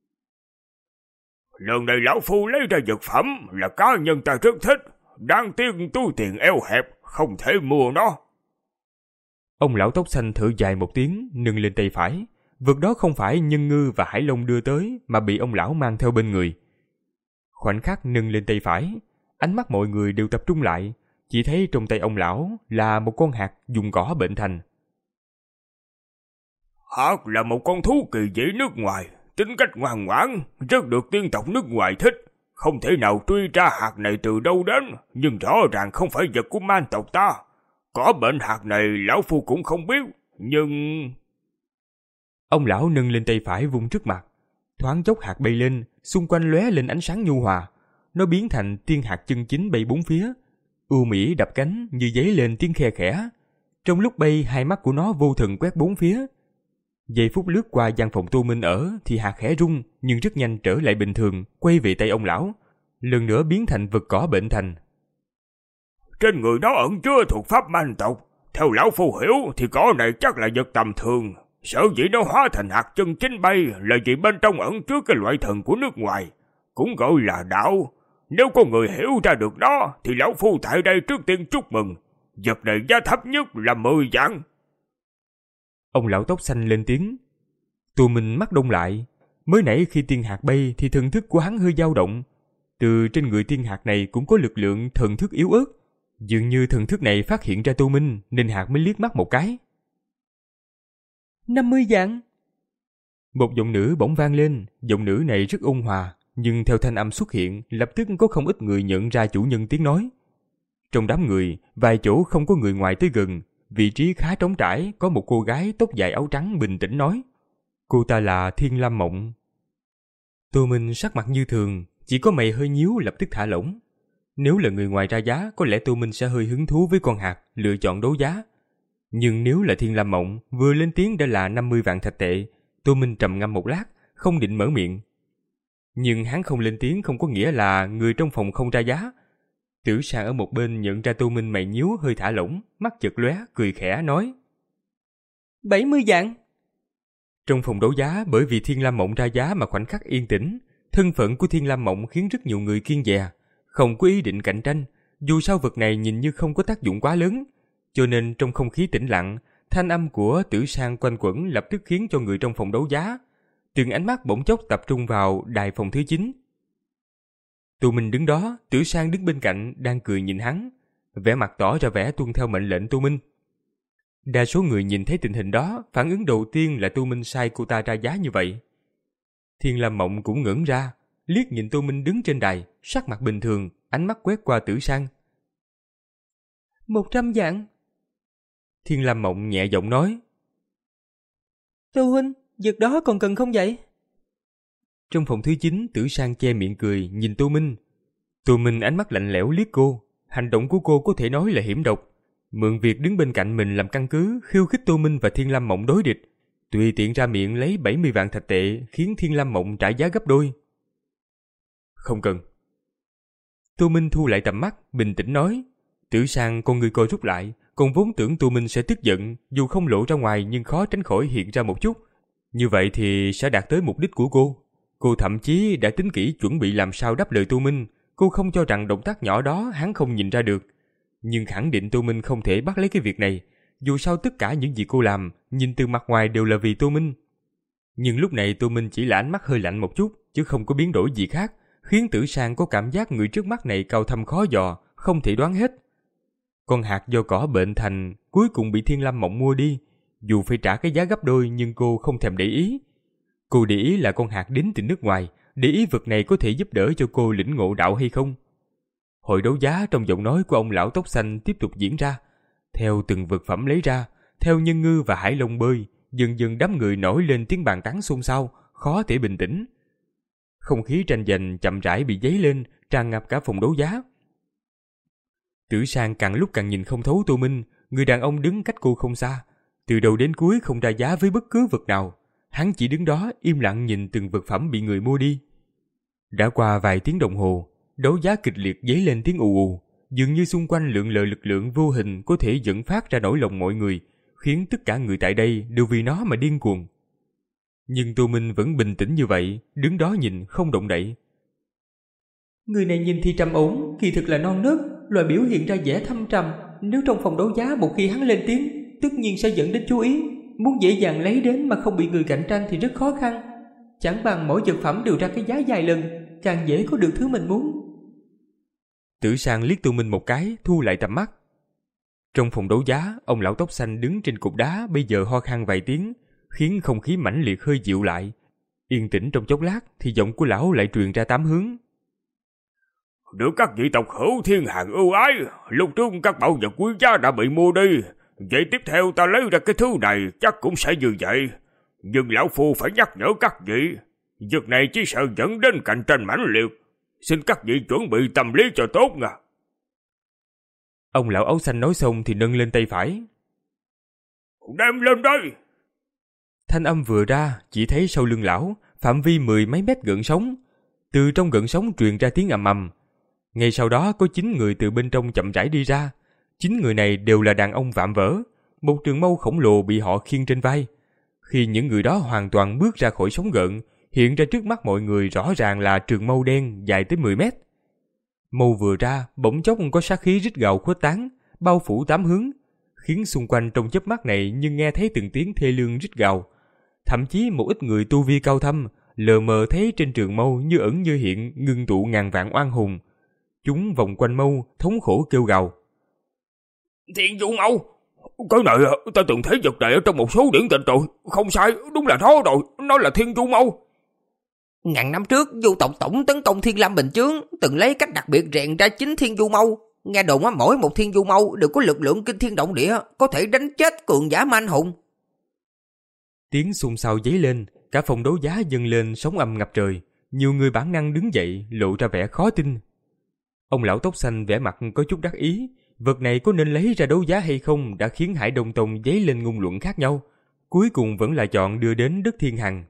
Lần này lão phu lấy ra vật phẩm là cá nhân ta rất thích, đáng tiếc túi tiền eo hẹp, không thể mua nó. Ông lão tóc xanh thở dài một tiếng, nâng lên tay phải. Vật đó không phải Nhân Ngư và Hải Long đưa tới, mà bị ông lão mang theo bên người. Khoảnh khắc nâng lên tay phải, ánh mắt mọi người đều tập trung lại, chỉ thấy trong tay ông lão là một con hạt dùng cỏ bệnh thành. Hạt là một con thú kỳ dị nước ngoài, tính cách ngoan ngoãn, rất được tiên tộc nước ngoài thích. Không thể nào truy ra hạt này từ đâu đến, nhưng rõ ràng không phải vật của man tộc ta. Có bệnh hạt này lão phu cũng không biết, nhưng... Ông lão nâng lên tay phải vung trước mặt, thoáng chốc hạt bay lên, xung quanh lóe lên ánh sáng nhu hòa. Nó biến thành tiên hạt chân chính bay bốn phía, ưu mỹ đập cánh như giấy lên tiếng khe khẽ. Trong lúc bay, hai mắt của nó vô thần quét bốn phía. Giây phút lướt qua gian phòng Tô Minh ở thì hạt khẽ rung, nhưng rất nhanh trở lại bình thường, quay về tay ông lão, lần nữa biến thành vật cỏ bệnh thành. Trên người nó ẩn chứa thuộc pháp man tộc, theo lão phu hiểu thì cỏ này chắc là vật tầm thường. Sở dĩ nó hóa thành hạt chân chính bay là vì bên trong ẩn chứa cái loại thần của nước ngoài, cũng gọi là đạo. Nếu có người hiểu ra được nó thì lão phu tại đây trước tiên chúc mừng. Vật này giá thấp nhất là mười vạn. Ông lão tóc xanh lên tiếng. Tụi mình mắt đông lại. Mới nãy khi tiên hạt bay thì thần thức của hắn hơi dao động. Từ trên người tiên hạt này cũng có lực lượng thần thức yếu ớt. Dường như thần thức này phát hiện ra Tô Minh nên Hạc mới liếc mắt một cái. năm mươi vạn. Một giọng nữ bỗng vang lên, giọng nữ này rất ôn hòa, nhưng theo thanh âm xuất hiện, lập tức có không ít người nhận ra chủ nhân tiếng nói. Trong đám người, vài chỗ không có người ngoài tới gần, vị trí khá trống trải, có một cô gái tóc dài áo trắng bình tĩnh nói. Cô ta là Thiên Lam Mộng. Tô Minh sắc mặt như thường, chỉ có mày hơi nhíu lập tức thả lỏng. Nếu là người ngoài ra giá, có lẽ Tô Minh sẽ hơi hứng thú với con Hạc, lựa chọn đấu giá. Nhưng nếu là Thiên Lam Mộng, vừa lên tiếng đã là năm mươi vạn thạch tệ, Tô Minh trầm ngâm một lát, không định mở miệng. Nhưng hắn không lên tiếng không có nghĩa là người trong phòng không ra giá. Tử Sang ở một bên nhận ra Tô Minh mày nhíu hơi thả lỏng, mắt chợt lóe, cười khẽ nói. bảy mươi vạn. Trong phòng đấu giá, bởi vì Thiên Lam Mộng ra giá mà khoảnh khắc yên tĩnh, thân phận của Thiên Lam Mộng khiến rất nhiều người kiêng dè, không có ý định cạnh tranh. Dù sao vật này nhìn như không có tác dụng quá lớn, cho nên trong không khí tĩnh lặng, thanh âm của Tử Sang quanh quẩn lập tức khiến cho người trong phòng đấu giá từng ánh mắt bỗng chốc tập trung vào đài phòng thứ chín. Tô Minh đứng đó, Tử Sang đứng bên cạnh đang cười nhìn hắn, vẻ mặt tỏ ra vẻ tuân theo mệnh lệnh Tô Minh. Đa số người nhìn thấy tình hình đó, phản ứng đầu tiên là Tô Minh sai cô ta ra giá như vậy. Thiên Lam Mộng cũng ngẩn ra, liếc nhìn Tô Minh đứng trên đài, sắc mặt bình thường, ánh mắt quét qua Tử Sang. Một trăm vạn. Thiên Lam Mộng nhẹ giọng nói. Tô huynh, việc đó còn cần không vậy? Trong phòng thứ chín, Tử Sang che miệng cười, nhìn Tô Minh. Tô Minh ánh mắt lạnh lẽo liếc cô, hành động của cô có thể nói là hiểm độc. Mượn việc đứng bên cạnh mình làm căn cứ, khiêu khích Tô Minh và Thiên Lam Mộng đối địch. Tùy tiện ra miệng lấy bảy mươi vạn thạch tệ, khiến Thiên Lam Mộng trả giá gấp đôi. Không cần. Tô Minh thu lại tầm mắt, bình tĩnh nói. Tử Sang con người co rút lại, còn vốn tưởng Tô Minh sẽ tức giận, dù không lộ ra ngoài nhưng khó tránh khỏi hiện ra một chút. Như vậy thì sẽ đạt tới mục đích của cô. Cô thậm chí đã tính kỹ chuẩn bị làm sao đáp lời Tô Minh. Cô không cho rằng động tác nhỏ đó hắn không nhìn ra được. Nhưng khẳng định Tô Minh không thể bắt lấy cái việc này. Dù sao tất cả những gì cô làm, nhìn từ mặt ngoài đều là vì Tô Minh. Nhưng lúc này Tô Minh chỉ là ánh mắt hơi lạnh một chút, chứ không có biến đổi gì khác, khiến Tử Sang có cảm giác người trước mắt này cao thâm khó dò, không thể đoán hết. Con Hạc do cỏ bệnh thành, cuối cùng bị Thiên Lam Mộng mua đi. Dù phải trả cái giá gấp đôi nhưng cô không thèm để ý. Cô để ý là con Hạc đến từ nước ngoài, để ý vật này có thể giúp đỡ cho cô lĩnh ngộ đạo hay không. Hội đấu giá trong giọng nói của ông lão tóc xanh tiếp tục diễn ra. Theo từng vật phẩm lấy ra, theo nhân ngư và hải long bơi, dần dần đám người nổi lên tiếng bàn tán xôn xao, khó thể bình tĩnh. Không khí tranh giành chậm rãi bị dấy lên, tràn ngập cả phòng đấu giá. Tử Sang càng lúc càng nhìn không thấu Tô Minh, người đàn ông đứng cách cô không xa, từ đầu đến cuối không ra giá với bất cứ vật nào. Hắn chỉ đứng đó im lặng nhìn từng vật phẩm bị người mua đi. Đã qua vài tiếng đồng hồ, đấu giá kịch liệt dấy lên tiếng ù ù, dường như xung quanh lượn lờ lực lượng vô hình có thể dẫn phát ra nỗi lòng mọi người, khiến tất cả người tại đây đều vì nó mà điên cuồng. Nhưng Tô Minh vẫn bình tĩnh như vậy, đứng đó nhìn không động đậy. Người này nhìn thì trầm ổn, kỳ thực là non nớt, loại biểu hiện ra vẻ thâm trầm. Nếu trong phòng đấu giá một khi hắn lên tiếng, tất nhiên sẽ dẫn đến chú ý. Muốn dễ dàng lấy đến mà không bị người cạnh tranh thì rất khó khăn. Chẳng bằng mỗi vật phẩm đều ra cái giá vài lần, càng dễ có được thứ mình muốn. Tử Sang liếc Tô Minh một cái, thu lại tầm mắt. Trong phòng đấu giá, ông lão tóc xanh đứng trên cục đá bây giờ ho khan vài tiếng, khiến không khí mãnh liệt hơi dịu lại. Yên tĩnh trong chốc lát thì giọng của lão lại truyền ra tám hướng. Được các vị tộc hữu thiên hàng ưu ái, lúc trước các bảo vật quý giá đã bị mua đi. Vậy tiếp theo ta lấy ra cái thứ này chắc cũng sẽ như vậy. Nhưng lão phu phải nhắc nhở các vị, việc này chỉ sợ dẫn đến cạnh tranh mãnh liệt. Xin các vị chuẩn bị tâm lý cho tốt nha. Ông lão áo xanh nói xong thì nâng lên tay phải. Đem lên đây. Thanh âm vừa ra, chỉ thấy sau lưng lão, phạm vi mười mấy mét gợn sóng. Từ trong gợn sóng truyền ra tiếng ầm ầm. Ngay sau đó có chín người từ bên trong chậm rãi đi ra. Chín người này đều là đàn ông vạm vỡ, một trường mâu khổng lồ bị họ khiêng trên vai. Khi những người đó hoàn toàn bước ra khỏi sóng gợn, hiện ra trước mắt mọi người rõ ràng là trường mâu đen dài tới mười mét. Mâu vừa ra, bỗng chốc có sát khí rít gào khuếch tán, bao phủ tám hướng, khiến xung quanh trong chớp mắt này nhưng nghe thấy từng tiếng thê lương rít gào. Thậm chí một ít người tu vi cao thâm, lờ mờ thấy trên trường mâu như ẩn như hiện ngưng tụ ngàn vạn oan hùng. Chúng vòng quanh mâu, thống khổ kêu gào. Thiên du mâu. Cái này ta từng thấy vật này ở trong một số điển tịch rồi. Không sai, đúng là nó rồi. Nó là thiên du mâu. Ngàn năm trước, du tộc tổng tấn công Thiên Lam Bình Chướng, từng lấy cách đặc biệt rèn ra chính thiên du mâu. Nghe đồn á, mỗi một thiên du mâu đều có lực lượng kinh thiên động địa, có thể đánh chết cường giả ma anh hùng. Tiếng xôn xao dấy lên, cả phòng đấu giá dâng lên sóng âm ngập trời. Nhiều người bản năng đứng dậy, lộ ra vẻ khó tin. Ông lão tóc xanh vẻ mặt có chút đắc ý. Vật này có nên lấy ra đấu giá hay không đã khiến Hải Đông Tông dấy lên ngôn luận khác nhau. Cuối cùng vẫn là chọn đưa đến Đất Thiên Hằng.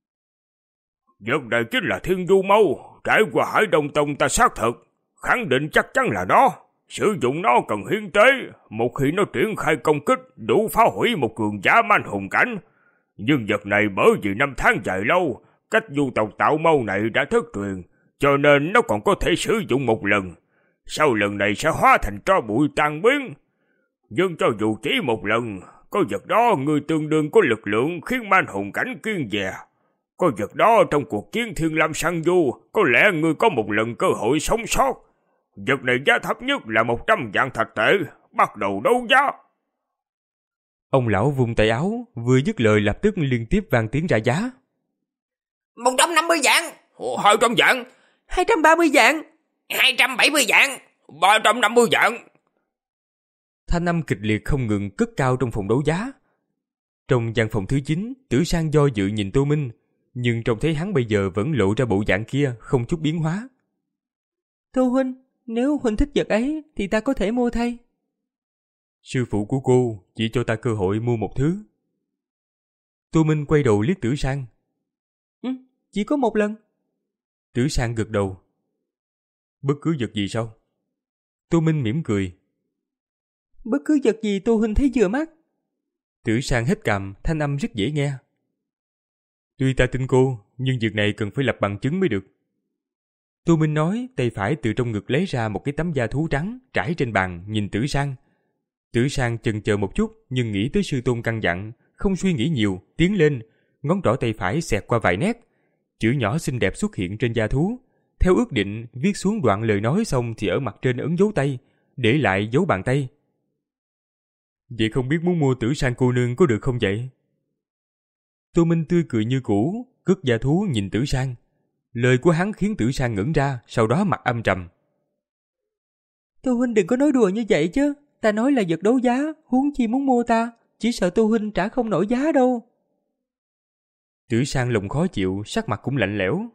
Vật này chính là thiên du mâu. Trải qua Hải Đông Tông ta xác thực, khẳng định chắc chắn là nó. Sử dụng nó cần hiến tế. Một khi nó triển khai công kích, đủ phá hủy một cường giả man hùng cảnh. Nhưng vật này bởi vì năm tháng dài lâu, cách du tộc tạo mâu này đã thất truyền, cho nên nó còn có thể sử dụng một lần. Sau lần này sẽ hóa thành tro bụi tan biến. Nhưng cho dù chỉ một lần, có vật đó người tương đương có lực lượng khiến man hùng cảnh kiêng dè. Có vật đó trong cuộc chiến Thiên Lam săn du, có lẽ người có một lần cơ hội sống sót. Vật này giá thấp nhất là một trăm vạn thạch tệ, bắt đầu đấu giá. Ông lão vung tay áo, vừa dứt lời lập tức liên tiếp vang tiếng ra giá. một trăm năm mươi vạn, hai trăm vạn, hai trăm ba mươi vạn, hai trăm bảy mươi vạn, ba trăm năm mươi vạn. Thanh âm kịch liệt không ngừng cất cao trong phòng đấu giá. Trong gian phòng thứ chín, Tử Sang do dự nhìn Tô Minh, nhưng trông thấy hắn bây giờ vẫn lộ ra bộ dạng kia, không chút biến hóa. Tô huynh, nếu huynh thích vật ấy thì ta có thể mua thay. Sư phụ của cô chỉ cho ta cơ hội mua một thứ. Tô Minh quay đầu liếc Tử Sang. Ừ, chỉ có một lần. Tử Sang gật đầu. Bất cứ vật gì sao? Tô Minh mỉm cười. Bất cứ vật gì Tô huynh thấy vừa mắt. Tử Sang hít cằm, thanh âm rất dễ nghe. Tuy ta tin cô, nhưng việc này cần phải lập bằng chứng mới được. Tô Minh nói, tay phải từ trong ngực lấy ra một cái tấm da thú trắng trải trên bàn, nhìn Tử Sang. Tử Sang chần chờ một chút, nhưng nghĩ tới sư tôn căn dặn, không suy nghĩ nhiều, tiến lên, ngón trỏ tay phải xẹt qua vài nét, chữ nhỏ xinh đẹp xuất hiện trên da thú. Theo ước định, viết xuống đoạn lời nói xong thì ở mặt trên ấn dấu tay, để lại dấu bàn tay. Vậy không biết muốn mua Tử Sang cô nương có được không vậy? Tô Minh tươi cười như cũ, cất da thú nhìn Tử Sang. Lời của hắn khiến Tử Sang ngẩn ra, sau đó mặt âm trầm. Tô huynh đừng có nói đùa như vậy chứ. Ta nói là vật đấu giá, huống chi muốn mua ta. Chỉ sợ Tô huynh trả không nổi giá đâu. Tử Sang lòng khó chịu, sắc mặt cũng lạnh lẽo.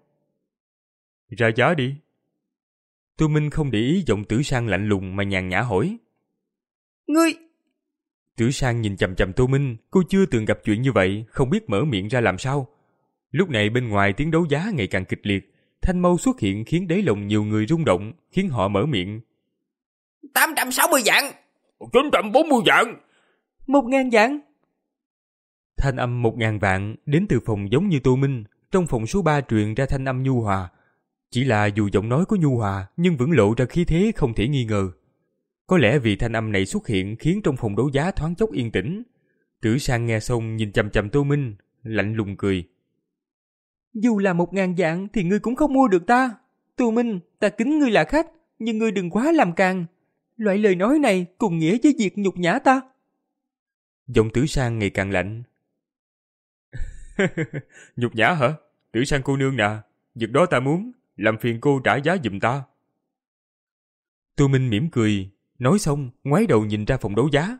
Ra giá đi. Tô Minh không để ý giọng Tử Sang lạnh lùng mà nhàn nhã hỏi. Ngươi... Tử Sang nhìn chằm chằm Tô Minh, cô chưa từng gặp chuyện như vậy, không biết mở miệng ra làm sao. Lúc này bên ngoài tiếng đấu giá ngày càng kịch liệt, thanh mâu xuất hiện khiến đáy lòng nhiều người rung động, khiến họ mở miệng. tám trăm sáu mươi vạn, chín trăm bốn mươi vạn, một ngàn vạn. Thanh âm một ngàn vạn đến từ phòng giống như Tô Minh, trong phòng số ba truyền ra thanh âm nhu hòa. Chỉ là dù giọng nói có nhu hòa nhưng vẫn lộ ra khí thế không thể nghi ngờ. Có lẽ vì thanh âm này xuất hiện khiến trong phòng đấu giá thoáng chốc yên tĩnh. Tử Sang nghe xong nhìn chằm chằm Tô Minh, lạnh lùng cười. Dù là một ngàn vạn thì ngươi cũng không mua được ta. Tô Minh, ta kính ngươi là khách, nhưng ngươi đừng quá làm càng. Loại lời nói này cùng nghĩa với việc nhục nhã ta. Giọng Tử Sang ngày càng lạnh. Nhục nhã hả? Tử Sang cô nương nè, việc đó ta muốn, làm phiền cô trả giá giùm ta. Tô Minh mỉm cười, nói xong ngoái đầu nhìn ra phòng đấu giá.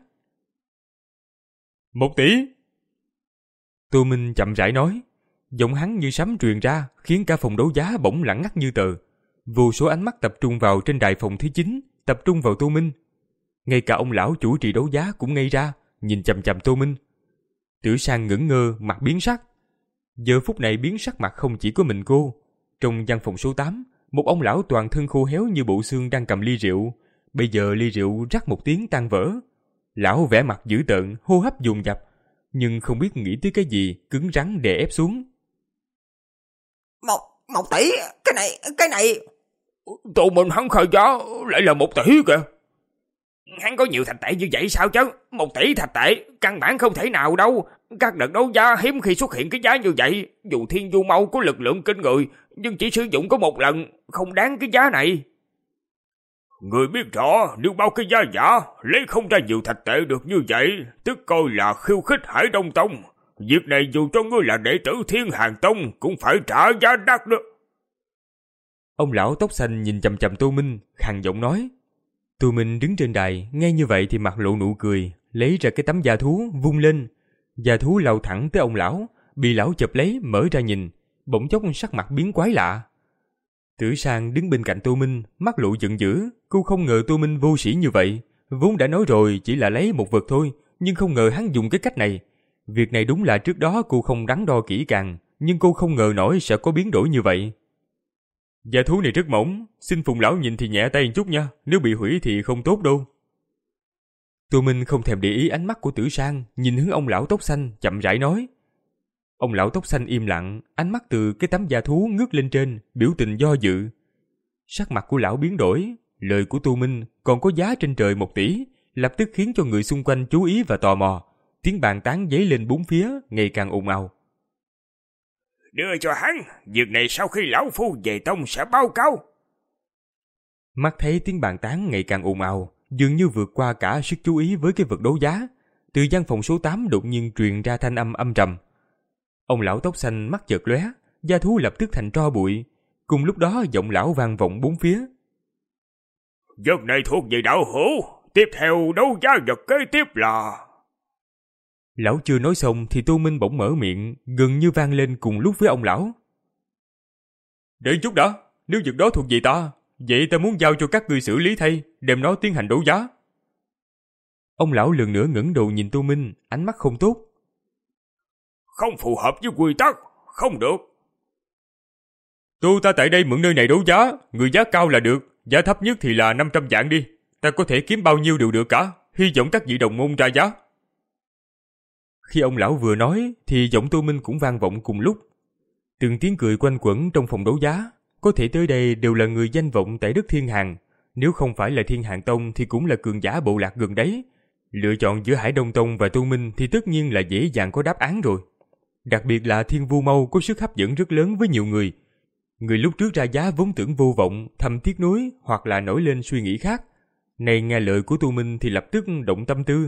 Một tỷ. Tô Minh chậm rãi nói, giọng hắn như sấm truyền ra khiến cả phòng đấu giá bỗng lặng ngắt như tờ. Vô số ánh mắt tập trung vào trên đài phòng thứ chín, tập trung vào Tô Minh. Ngay cả ông lão chủ trì đấu giá cũng ngây ra, nhìn chằm chằm Tô Minh. Tử Sang ngẩn ngơ, mặt biến sắc. Giờ phút này biến sắc mặt không chỉ có mình cô. Trong gian phòng số tám, một ông lão toàn thân khô héo như bộ xương đang cầm ly rượu. Bây giờ ly rượu rắc một tiếng tan vỡ. Lão vẻ mặt dữ tợn, hô hấp dồn dập, nhưng không biết nghĩ tới cái gì, cứng rắn đè ép xuống. Một, một tỷ, cái này, cái này... Tô Minh hắn khai giá lại là một tỷ kìa. Hắn có nhiều thạch tệ như vậy sao chứ? Một tỷ thạch tệ, căn bản không thể nào đâu. Các đợt đấu giá hiếm khi xuất hiện cái giá như vậy. Dù Thiên Du Mâu có lực lượng kinh người, nhưng chỉ sử dụng có một lần, không đáng cái giá này. Người biết rõ nếu bao cái giá giả lấy không ra nhiều thạch tệ được như vậy, tức coi là khiêu khích Hải Đông Tông. Việc này dù cho ngươi là đệ tử Thiên Hàn Tông cũng phải trả giá đắt đó. Ông lão tóc xanh nhìn chằm chằm Tô Minh, khàn giọng nói. Tô Minh đứng trên đài, nghe như vậy thì mặt lộ nụ cười, lấy ra cái tấm da thú vung lên. Da thú lao thẳng tới ông lão, bị lão chụp lấy mở ra nhìn, bỗng chốc sắc mặt biến quái lạ. Tử Sang đứng bên cạnh Tô Minh, mắt lộ giận dữ, cô không ngờ Tô Minh vô sĩ như vậy, vốn đã nói rồi chỉ là lấy một vật thôi, nhưng không ngờ hắn dùng cái cách này. Việc này đúng là trước đó cô không đắn đo kỹ càng, nhưng cô không ngờ nổi sẽ có biến đổi như vậy. Da thú này rất mỏng, xin Phùng lão nhìn thì nhẹ tay một chút nha, nếu bị hủy thì không tốt đâu. Tô Minh không thèm để ý ánh mắt của Tử Sang, nhìn hướng ông lão tóc xanh, chậm rãi nói. Ông lão tóc xanh im lặng, ánh mắt từ cái tấm da thú ngước lên trên, biểu tình do dự. Sắc mặt của lão biến đổi, lời của Tô Minh còn có giá trên trời một tỷ, lập tức khiến cho người xung quanh chú ý và tò mò. Tiếng bàn tán dấy lên bốn phía, ngày càng ồn ào. Đưa cho hắn, việc này sau khi lão phu về tông sẽ báo cáo. Mắt thấy tiếng bàn tán ngày càng ồn ào, dường như vượt qua cả sức chú ý với cái vật đấu giá. Từ gian phòng số tám đột nhiên truyền ra thanh âm âm trầm. Ông lão tóc xanh mắt chợt lóe, da thú lập tức thành tro bụi. Cùng lúc đó giọng lão vang vọng bốn phía. Vật này thuộc về đạo hữu, tiếp theo đấu giá vật kế tiếp là... Lão chưa nói xong thì Tô Minh bỗng mở miệng, gần như vang lên cùng lúc với ông lão. Để chút đã, nếu vật đó thuộc về ta, vậy ta muốn giao cho các ngươi xử lý thay, đem nó tiến hành đấu giá. Ông lão lần nữa ngẩng đầu nhìn Tô Minh, ánh mắt không tốt. Không phù hợp với quy tắc, không được. Tôi ta tại đây mượn nơi này đấu giá, người giá cao là được, giá thấp nhất thì là năm trăm vạn đi, ta có thể kiếm bao nhiêu đều được cả, hy vọng các vị đồng môn ra giá. Khi ông lão vừa nói thì giọng Tô Minh cũng vang vọng cùng lúc. Từng tiếng cười quanh quẩn trong phòng đấu giá, có thể tới đây đều là người danh vọng tại đất Thiên Hàn, nếu không phải là Thiên Hàn Tông thì cũng là cường giả bộ lạc gần đấy. Lựa chọn giữa Hải Đông Tông và Tô Minh thì tất nhiên là dễ dàng có đáp án rồi. Đặc biệt là Thiên Vu Mâu có sức hấp dẫn rất lớn với nhiều người. Người lúc trước ra giá vốn tưởng vô vọng, thầm tiếc nuối hoặc là nổi lên suy nghĩ khác. Này nghe lời của Tô Minh thì lập tức động tâm tư.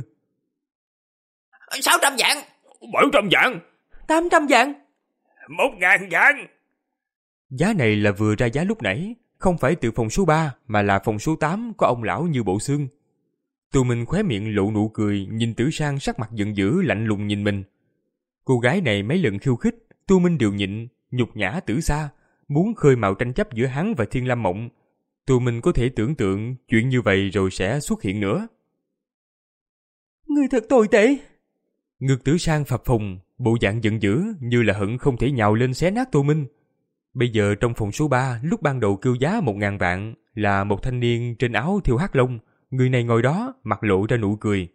sáu trăm vạn, bảy trăm vạn, tám trăm vạn, một ngàn vạn. Giá này là vừa ra giá lúc nãy, không phải từ phòng số ba mà là phòng số tám có ông lão như bộ xương. Tô Minh khóe miệng lộ nụ cười, nhìn Tử Sang sắc mặt giận dữ lạnh lùng nhìn mình. Cô gái này mấy lần khiêu khích, Tô Minh đều nhịn, nhục nhã Tử Sa, muốn khơi mào tranh chấp giữa hắn và Thiên Lam Mộng. Tô Minh có thể tưởng tượng chuyện như vậy rồi sẽ xuất hiện nữa. Người thật tồi tệ. Ngực Tử Sang phập phồng, bộ dạng giận dữ như là hận không thể nhào lên xé nát Tô Minh. Bây giờ trong phòng số ba, lúc ban đầu kêu giá một ngàn vạn là một thanh niên trên áo thiêu hắc long. Người này ngồi đó, mặt lộ ra nụ cười.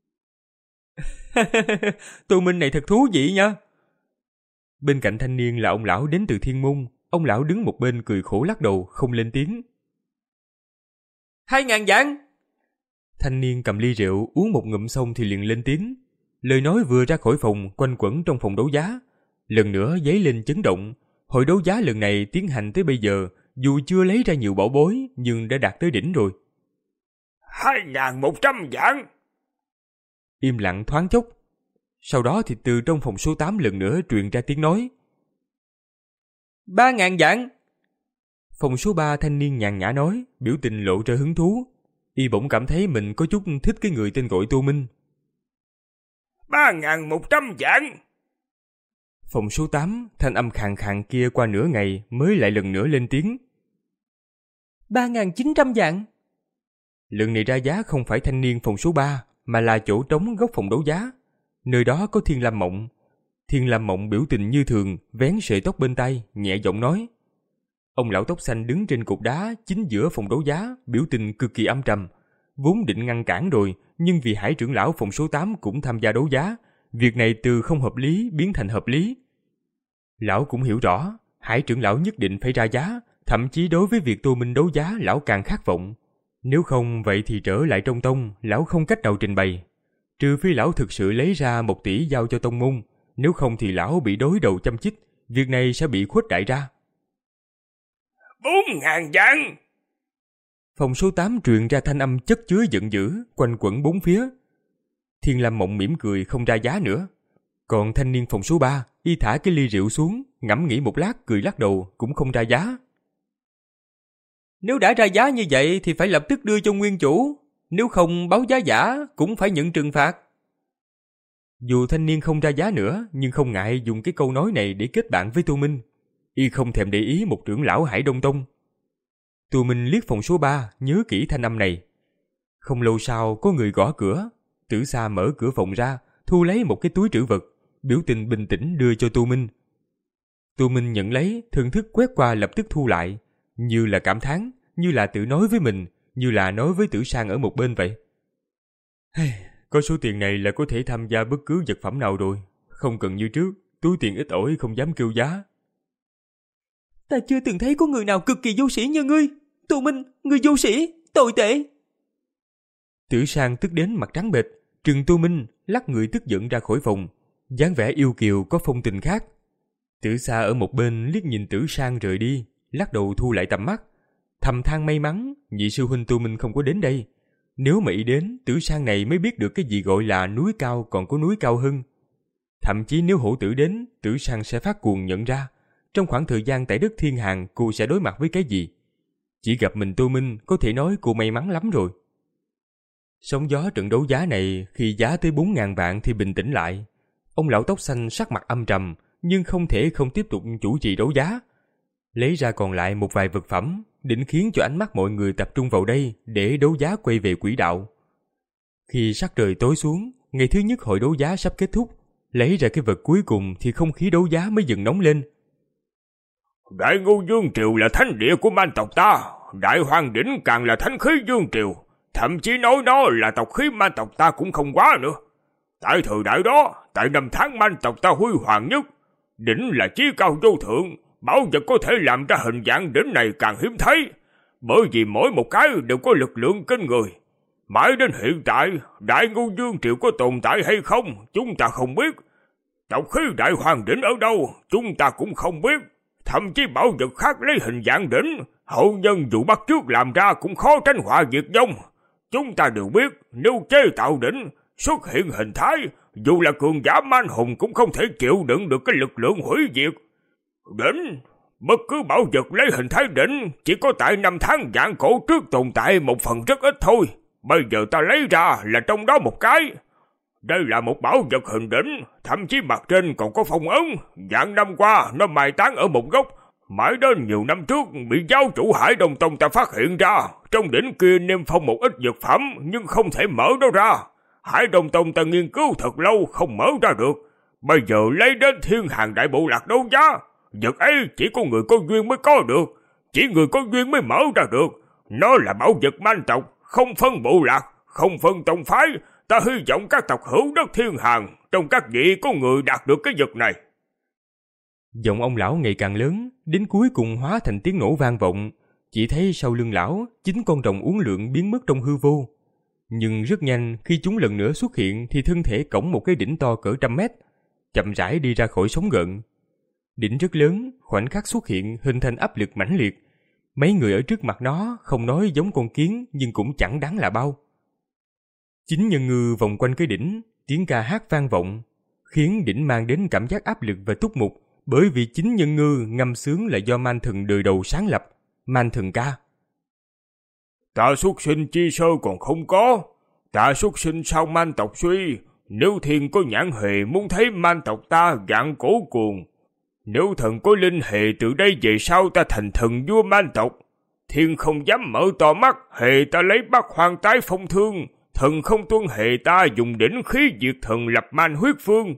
Tô Minh này thật thú vị nha. Bên cạnh thanh niên là ông lão đến từ Thiên Môn. Ông lão đứng một bên cười khổ lắc đầu, không lên tiếng. Hai ngàn vạn. Thanh niên cầm ly rượu, uống một ngụm xong thì liền lên tiếng. Lời nói vừa ra khỏi phòng, quanh quẩn trong phòng đấu giá. Lần nữa dấy lên chấn động. Hội đấu giá lần này tiến hành tới bây giờ, dù chưa lấy ra nhiều bảo bối, nhưng đã đạt tới đỉnh rồi. Hai ngàn một trăm vạn. Im lặng thoáng chốc. Sau đó thì từ trong phòng số tám lần nữa truyền ra tiếng nói. Ba ngàn vạn. Phòng số ba thanh niên nhàn nhã nói, biểu tình lộ ra hứng thú. Y bỗng cảm thấy mình có chút thích cái người tên gọi Tô Minh. Ba ngàn một trăm vạn. Phòng số tám, thanh âm khàn khàn kia qua nửa ngày mới lại lần nữa lên tiếng. Ba ngàn chín trăm vạn. Lần này ra giá không phải thanh niên phòng số ba, mà là chỗ trống góc phòng đấu giá. Nơi đó có Thiên Lam Mộng. Thiên Lam Mộng biểu tình như thường, vén sợi tóc bên tay, nhẹ giọng nói. Ông lão tóc xanh đứng trên cột đá chính giữa phòng đấu giá, biểu tình cực kỳ âm trầm. Vốn định ngăn cản rồi, nhưng vì Hải trưởng lão phòng số tám cũng tham gia đấu giá, việc này từ không hợp lý biến thành hợp lý. Lão cũng hiểu rõ, Hải trưởng lão nhất định phải ra giá, thậm chí đối với việc Tô Minh đấu giá lão càng khát vọng. Nếu không vậy thì trở lại trong tông, lão không cách nào trình bày. Trừ phi lão thực sự lấy ra một tỷ giao cho tông môn, nếu không thì lão bị đối đầu châm chích, việc này sẽ bị khuếch đại ra. Bốn ngàn vạn. Phòng số tám truyền ra thanh âm chất chứa giận dữ, quanh quẩn bốn phía. Thiên Lam Mộng mỉm cười không ra giá nữa. Còn thanh niên phòng số ba, y thả cái ly rượu xuống, ngẫm nghĩ một lát cười lắc đầu, cũng không ra giá. Nếu đã ra giá như vậy thì phải lập tức đưa cho nguyên chủ, nếu không báo giá giả cũng phải nhận trừng phạt. Dù thanh niên không ra giá nữa, nhưng không ngại dùng cái câu nói này để kết bạn với Tô Minh. Y không thèm để ý một trưởng lão Hải Đông Tông. Tô Minh liếc phòng số ba, nhớ kỹ thanh âm này. Không lâu sau có người gõ cửa. Tử Sa mở cửa phòng ra, thu lấy một cái túi trữ vật, biểu tình bình tĩnh đưa cho Tô Minh. Tô Minh nhận lấy, thần thức quét qua lập tức thu lại, như là cảm thán, như là tự nói với mình, như là nói với Tử Sang ở một bên vậy. Hey, có số tiền này là có thể tham gia bất cứ vật phẩm nào rồi, không cần như trước, túi tiền ít ỏi không dám kêu giá. Ta chưa từng thấy có người nào cực kỳ vô sĩ như ngươi. Tô Minh, ngươi vô sĩ, tồi tệ. Tử Sang tức đến mặt trắng bệch, trừng Tô Minh, lắc người tức giận ra khỏi phòng, dáng vẻ yêu kiều có phong tình khác. Tử Sa ở một bên liếc nhìn Tử Sang rời đi, lắc đầu thu lại tầm mắt, thầm than may mắn nhị sư huynh Tô Minh không có đến đây. Nếu mà y đến, Tử Sang này mới biết được cái gì gọi là núi cao còn có núi cao hơn. Thậm chí nếu hổ tử đến, Tử Sang sẽ phát cuồng nhận ra trong khoảng thời gian tại đất Thiên Hàn cô sẽ đối mặt với cái gì. Chỉ gặp mình Tô Minh có thể nói cô may mắn lắm rồi. Sóng gió trận đấu giá này khi giá tới bốn ngàn vạn thì bình tĩnh lại. Ông lão tóc xanh sắc mặt âm trầm, nhưng không thể không tiếp tục chủ trì đấu giá. Lấy ra còn lại một vài vật phẩm, định khiến cho ánh mắt mọi người tập trung vào đây để đấu giá quay về quỹ đạo. Khi sắc trời tối xuống, ngày thứ nhất hội đấu giá sắp kết thúc, lấy ra cái vật cuối cùng thì không khí đấu giá mới dần nóng lên. Đại Ngô Dương Triều là thánh địa của man tộc ta, Đại Hoàng Đỉnh càng là thánh khí Dương Triều, thậm chí nói nó là tộc khí man tộc ta cũng không quá nữa. Tại thời đại đó, tại năm tháng man tộc ta huy hoàng nhất, đỉnh là chí cao vô thượng, bảo vật có thể làm ra hình dạng đỉnh này càng hiếm thấy, bởi vì mỗi một cái đều có lực lượng kinh người. Mãi đến hiện tại, Đại Ngô Dương Triều có tồn tại hay không, chúng ta không biết. Tộc khí Đại Hoàng Đỉnh ở đâu, chúng ta cũng không biết. Thậm chí bảo vật khác lấy hình dạng đỉnh, hậu nhân dù bắt chước làm ra cũng khó tránh họa diệt vong. Chúng ta đều biết, nếu chế tạo đỉnh, xuất hiện hình thái, dù là cường giả man hùng cũng không thể chịu đựng được cái lực lượng hủy diệt. Đỉnh, bất cứ bảo vật lấy hình thái đỉnh, chỉ có tại năm tháng vạn cổ trước tồn tại một phần rất ít thôi. Bây giờ ta lấy ra là trong đó một cái. Đây là một bảo vật hình đỉnh, thậm chí mặt trên còn có phong ấn. Vạn năm qua nó mai táng ở một góc, mãi đến nhiều năm trước bị giáo chủ Hải Đông Tông ta phát hiện ra. Trong đỉnh kia niêm phong một ít vật phẩm nhưng không thể mở nó ra. Hải Đông Tông ta nghiên cứu thật lâu không mở ra được. Bây giờ lấy đến Thiên Hàn Đại Bộ Lạc đấu giá. Vật ấy chỉ có người có duyên mới có được, chỉ người có duyên mới mở ra được. Nó là bảo vật man tộc, không phân bộ lạc, không phân tông phái. Ta hy vọng các tộc hữu đất Thiên Hàn trong các vị có người đạt được cái vật này. Giọng ông lão ngày càng lớn, đến cuối cùng hóa thành tiếng nổ vang vọng. Chỉ thấy sau lưng lão, chín con rồng uốn lượn biến mất trong hư vô. Nhưng rất nhanh, khi chúng lần nữa xuất hiện thì thân thể cõng một cái đỉnh to cỡ trăm mét, chậm rãi đi ra khỏi sóng gợn. Đỉnh rất lớn, khoảnh khắc xuất hiện hình thành áp lực mãnh liệt. Mấy người ở trước mặt nó không nói giống con kiến nhưng cũng chẳng đáng là bao. Chín nhân ngư vòng quanh cái đỉnh, tiếng ca hát vang vọng, khiến đỉnh mang đến cảm giác áp lực và túc mục, bởi vì chín nhân ngư ngâm sướng là do man thần đời đầu sáng lập, man thần ca. Ta xuất sinh chi sơ còn không có, ta xuất sinh sau man tộc suy, nếu thiên có nhãn hề muốn thấy man tộc ta vạn cổ cuồng. Nếu thần có linh hề từ đây về sau ta thành thần vua man tộc, thiên không dám mở to mắt, hề ta lấy bát hoang tái phong thương, thần không tuân hề ta dùng đỉnh khí diệt thần lập man huyết phương.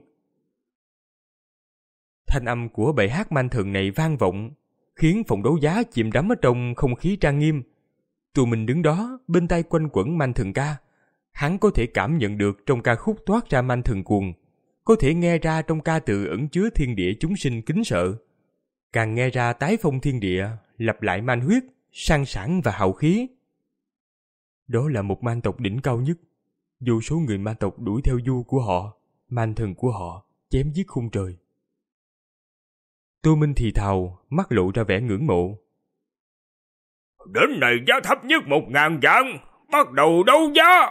Thanh âm của bài hát man thần này vang vọng, khiến phòng đấu giá chìm đắm ở trong không khí trang nghiêm. Tụi mình đứng đó, bên tai quanh quẩn man thần ca. Hắn có thể cảm nhận được trong ca khúc toát ra man thần cuồng, có thể nghe ra trong ca từ ẩn chứa thiên địa chúng sinh kính sợ. Càng nghe ra tái phong thiên địa, lập lại man huyết, sang sảng và hào khí. Đó là một man tộc đỉnh cao nhất. Vô số người man tộc đuổi theo vua của họ, man thần của họ, chém giết khung trời. Tô Minh thì thào, mắt lộ ra vẻ ngưỡng mộ. Đến này giá thấp nhất một ngàn vạn, bắt đầu đấu giá.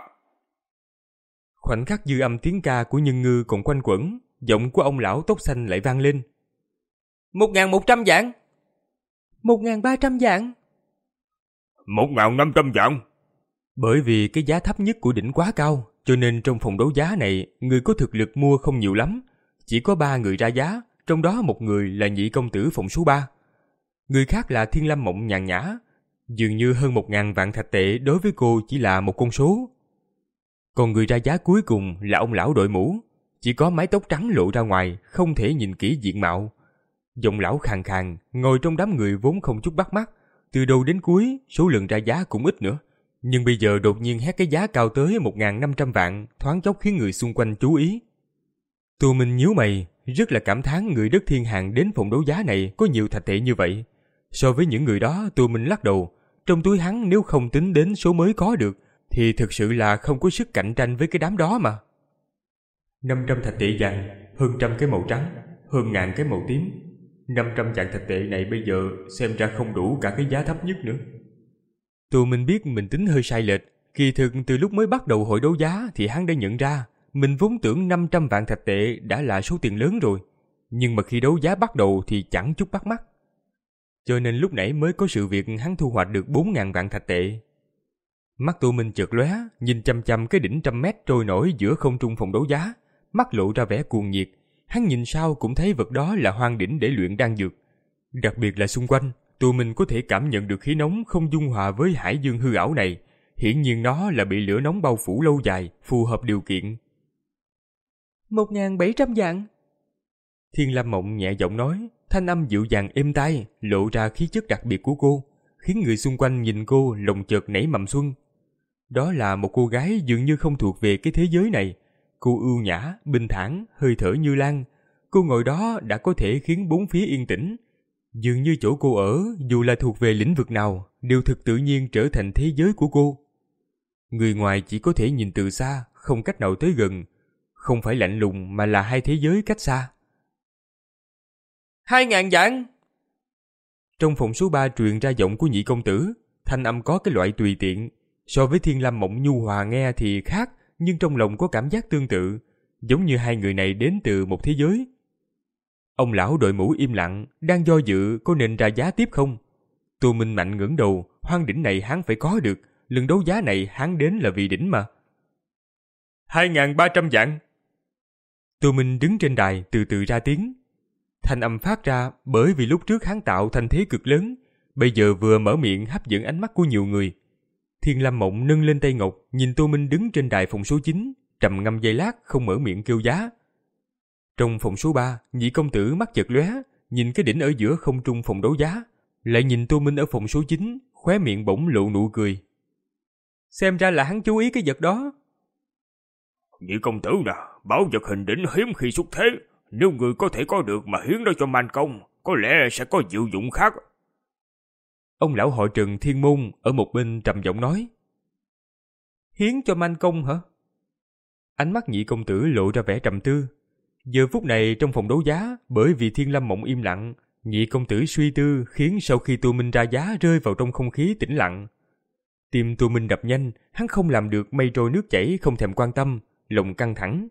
Khoảnh khắc dư âm tiếng ca của Nhân Ngư còn quanh quẩn, giọng của ông lão tóc xanh lại vang lên. Một ngàn một trăm vạn. Một ngàn ba trăm vạn. Một ngàn năm trăm vạn. Bởi vì cái giá thấp nhất của đỉnh quá cao, cho nên trong phòng đấu giá này, người có thực lực mua không nhiều lắm. Chỉ có ba người ra giá, trong đó một người là nhị công tử phòng số ba. Người khác là Thiên Lâm Mộng nhàn nhã. Dường như hơn một ngàn vạn thạch tệ đối với cô chỉ là một con số. Còn người ra giá cuối cùng là ông lão đội mũ. Chỉ có mái tóc trắng lộ ra ngoài, không thể nhìn kỹ diện mạo. Giọng lão khàn khàn, ngồi trong đám người vốn không chút bắt mắt. Từ đầu đến cuối, số lần ra giá cũng ít nữa. Nhưng bây giờ đột nhiên hét cái giá cao tới một ngàn năm trăm vạn, thoáng chốc khiến người xung quanh chú ý. Tô Minh nhíu mày, rất là cảm thán người đất thiên hàng đến phòng đấu giá này có nhiều thạch tệ như vậy. So với những người đó, Tô Minh lắc đầu. Trong túi hắn nếu không tính đến số mới có được, thì thực sự là không có sức cạnh tranh với cái đám đó mà. năm trăm thạch tệ vàng, hơn trăm cái màu trắng, hơn ngàn cái màu tím. năm trăm vạn thạch tệ này bây giờ xem ra không đủ cả cái giá thấp nhất nữa. Tô Minh biết mình tính hơi sai lệch. Kỳ thực từ lúc mới bắt đầu hội đấu giá thì hắn đã nhận ra mình vốn tưởng năm trăm vạn thạch tệ đã là số tiền lớn rồi. Nhưng mà khi đấu giá bắt đầu thì chẳng chút bắt mắt. Cho nên lúc nãy mới có sự việc hắn thu hoạch được bốn ngàn vạn thạch tệ. Mắt Tô Minh chợt lóe, nhìn chăm chăm cái đỉnh trăm mét trôi nổi giữa không trung phòng đấu giá, mắt lộ ra vẻ cuồng nhiệt. Hắn nhìn sao cũng thấy vật đó là hoang đỉnh để luyện đan dược. Đặc biệt là xung quanh, Tô Minh có thể cảm nhận được khí nóng không dung hòa với hải dương hư ảo này. Hiển nhiên nó là bị lửa nóng bao phủ lâu dài, phù hợp điều kiện. Một ngàn bảy trăm vạn. Thiên Lam Mộng nhẹ giọng nói, thanh âm dịu dàng êm tai, lộ ra khí chất đặc biệt của cô, khiến người xung quanh nhìn cô lòng chợt nảy mầm xuân. Đó là một cô gái dường như không thuộc về cái thế giới này. Cô ưu nhã, bình thản, hơi thở như lan. Cô ngồi đó đã có thể khiến bốn phía yên tĩnh. Dường như chỗ cô ở, dù là thuộc về lĩnh vực nào, đều thực tự nhiên trở thành thế giới của cô. Người ngoài chỉ có thể nhìn từ xa, không cách nào tới gần. Không phải lạnh lùng mà là hai thế giới cách xa. Hai ngàn vạn. Trong phòng số ba truyền ra giọng của nhị công tử, thanh âm có cái loại tùy tiện. So với Thiên Lam Mộng nhu hòa nghe thì khác, nhưng trong lòng có cảm giác tương tự, giống như hai người này đến từ một thế giới. Ông lão đội mũ im lặng, đang do dự có nên ra giá tiếp không. Tô Minh mạnh ngẩng đầu, hoang đỉnh này hắn phải có được, lần đấu giá này hắn đến là vì đỉnh mà. Hai ngàn ba trăm vạn. Tô Minh đứng trên đài từ từ ra tiếng. Thanh âm phát ra bởi vì lúc trước hắn tạo thành thế cực lớn, bây giờ vừa mở miệng hấp dẫn ánh mắt của nhiều người. Thiên Lam Mộng nâng lên tay ngọc, nhìn Tô Minh đứng trên đài phòng số chín, trầm ngâm giây lát không mở miệng kêu giá. Trong phòng số ba, nhị công tử mắt chợt lóe, nhìn cái đỉnh ở giữa không trung phòng đấu giá, lại nhìn Tô Minh ở phòng số chín, khóe miệng bỗng lộ nụ cười. Xem ra là hắn chú ý cái vật đó. Nhị công tử nè, bảo vật hình đỉnh hiếm khi xuất thế, nếu người có thể có được mà hiến nó cho Man Công, có lẽ sẽ có diệu dụng khác. Ông lão họ Trần Thiên Môn ở một bên trầm giọng nói. Hiến cho Man Công hả? Ánh mắt nhị công tử lộ ra vẻ trầm tư. Giờ phút này trong phòng đấu giá, bởi vì Thiên Lam Mộng im lặng, nhị công tử suy tư khiến sau khi Tô Minh ra giá rơi vào trong không khí tĩnh lặng. Tim Tô Minh đập nhanh, hắn không làm được mây trôi nước chảy không thèm quan tâm, lòng căng thẳng.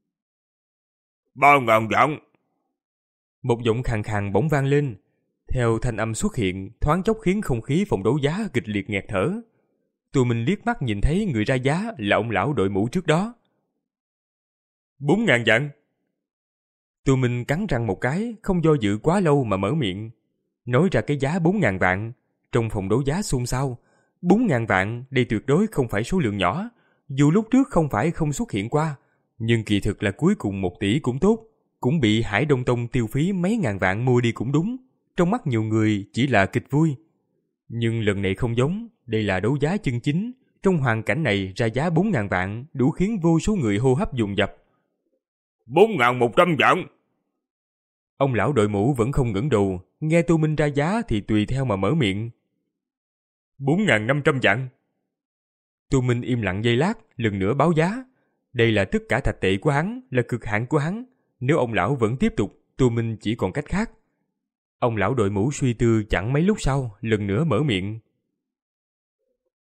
Ba ngàn vạn. Một giọng khàn khàn bỗng vang lên. Theo thanh âm xuất hiện, thoáng chốc khiến không khí phòng đấu giá kịch liệt nghẹt thở. Tô Minh liếc mắt nhìn thấy người ra giá là ông lão đội mũ trước đó. Bốn ngàn vạn. Tô Minh cắn răng một cái, không do dự quá lâu mà mở miệng. Nói ra cái giá bốn ngàn vạn. Trong phòng đấu giá xôn xao. Bốn ngàn vạn, đây tuyệt đối không phải số lượng nhỏ. Dù lúc trước không phải không xuất hiện qua, nhưng kỳ thực là cuối cùng một tỷ cũng tốt. Cũng bị Hải Đông Tông tiêu phí mấy ngàn vạn mua đi cũng đúng. Trong mắt nhiều người chỉ là kịch vui. Nhưng lần này không giống, đây là đấu giá chân chính. Trong hoàn cảnh này ra giá bốn ngàn vạn đủ khiến vô số người hô hấp dồn dập. Bốn ngàn một trăm vạn. Ông lão đội mũ vẫn không ngẩng đầu, nghe Tô Minh ra giá thì tùy theo mà mở miệng. Bốn ngàn năm trăm vạn. Tô Minh im lặng giây lát, lần nữa báo giá. Đây là tất cả thạch tệ của hắn, là cực hạn của hắn. Nếu ông lão vẫn tiếp tục, Tô Minh chỉ còn cách khác. Ông lão đội mũ suy tư chẳng mấy lúc sau, lần nữa mở miệng.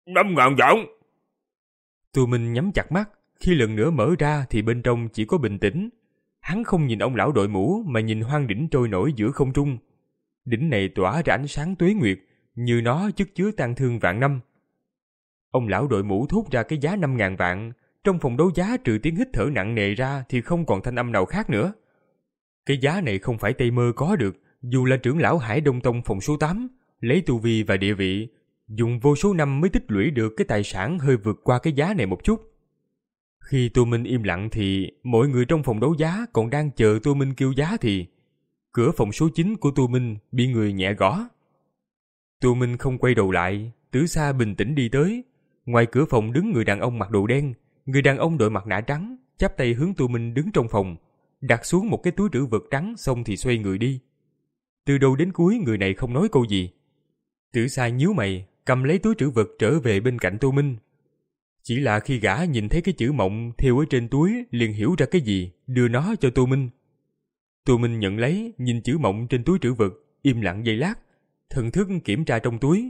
Năm ngàn vạn. Tô Minh nhắm chặt mắt, khi lần nữa mở ra thì bên trong chỉ có bình tĩnh. Hắn không nhìn ông lão đội mũ mà nhìn hoang đỉnh trôi nổi giữa không trung. Đỉnh này tỏa ra ánh sáng tuế nguyệt, như nó chất chứa tang thương vạn năm. Ông lão đội mũ thốt ra cái giá năm ngàn vạn. Trong phòng đấu giá trừ tiếng hít thở nặng nề ra thì không còn thanh âm nào khác nữa. Cái giá này không phải Tây Mơ có được, dù là trưởng lão Hải Đông Tông phòng số tám, lấy tu vi và địa vị, dùng vô số năm mới tích lũy được cái tài sản hơi vượt qua cái giá này một chút. Khi Tô Minh im lặng thì mọi người trong phòng đấu giá còn đang chờ Tô Minh kêu giá thì cửa phòng số chín của Tô Minh bị người nhẹ gõ. Tô Minh không quay đầu lại, từ xa bình tĩnh đi tới. Ngoài cửa phòng đứng người đàn ông mặc đồ đen, người đàn ông đội mặt nạ trắng, chắp tay hướng Tô Minh đứng trong phòng, đặt xuống một cái túi trữ vật trắng xong thì xoay người đi. Từ đầu đến cuối người này không nói câu gì. Tử Sa nhíu mày, cầm lấy túi trữ vật trở về bên cạnh Tô Minh. Chỉ là khi gã nhìn thấy cái chữ Mộng thêu ở trên túi liền hiểu ra cái gì, đưa nó cho Tô Minh. Tô Minh nhận lấy, nhìn chữ Mộng trên túi trữ vật, im lặng giây lát, thần thức kiểm tra trong túi.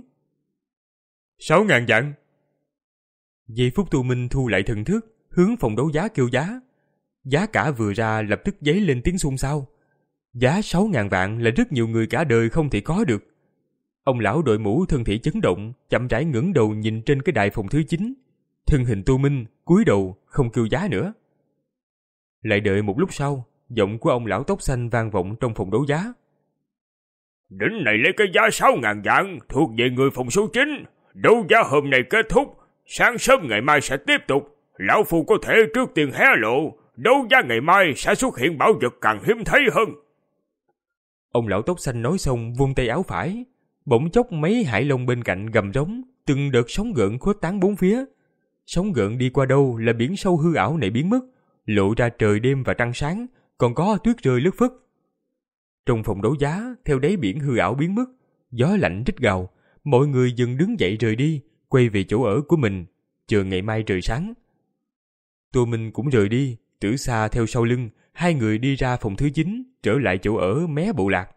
Sáu ngàn vạn. Giây phút Tô Minh thu lại thần thức, hướng phòng đấu giá kêu giá. Giá cả vừa ra lập tức dấy lên tiếng xôn xao. Giá sáu ngàn vạn là rất nhiều người cả đời không thể có được. Ông lão đội mũ thân thể chấn động, chậm rãi ngẩng đầu nhìn trên cái đài phòng thứ chín. Thân hình Tô Minh cúi đầu không kêu giá nữa. Lại đợi một lúc sau, giọng của ông lão tóc xanh vang vọng trong phòng đấu giá. Đỉnh này lấy cái giá sáu ngàn vạn thuộc về người phòng số chín. Đấu giá hôm nay kết thúc, sáng sớm ngày mai sẽ tiếp tục. Lão Phu có thể trước tiên hé lộ, đấu giá ngày mai sẽ xuất hiện bảo vật càng hiếm thấy hơn. Ông lão tóc xanh nói xong vung tay áo phải. Bỗng chốc mấy hải long bên cạnh gầm rống, từng đợt sóng gợn khuếch tán bốn phía. Sóng gợn đi qua đâu là biển sâu hư ảo này biến mất, lộ ra trời đêm và trăng sáng, còn có tuyết rơi lất phất. Trong phòng đấu giá, theo đáy biển hư ảo biến mất, gió lạnh rít gào, mọi người dần đứng dậy rời đi, quay về chỗ ở của mình, chờ ngày mai trời sáng. Tô Minh cũng rời đi, Tử Sa theo sau lưng, hai người đi ra phòng thứ chín, trở lại chỗ ở mé bộ lạc.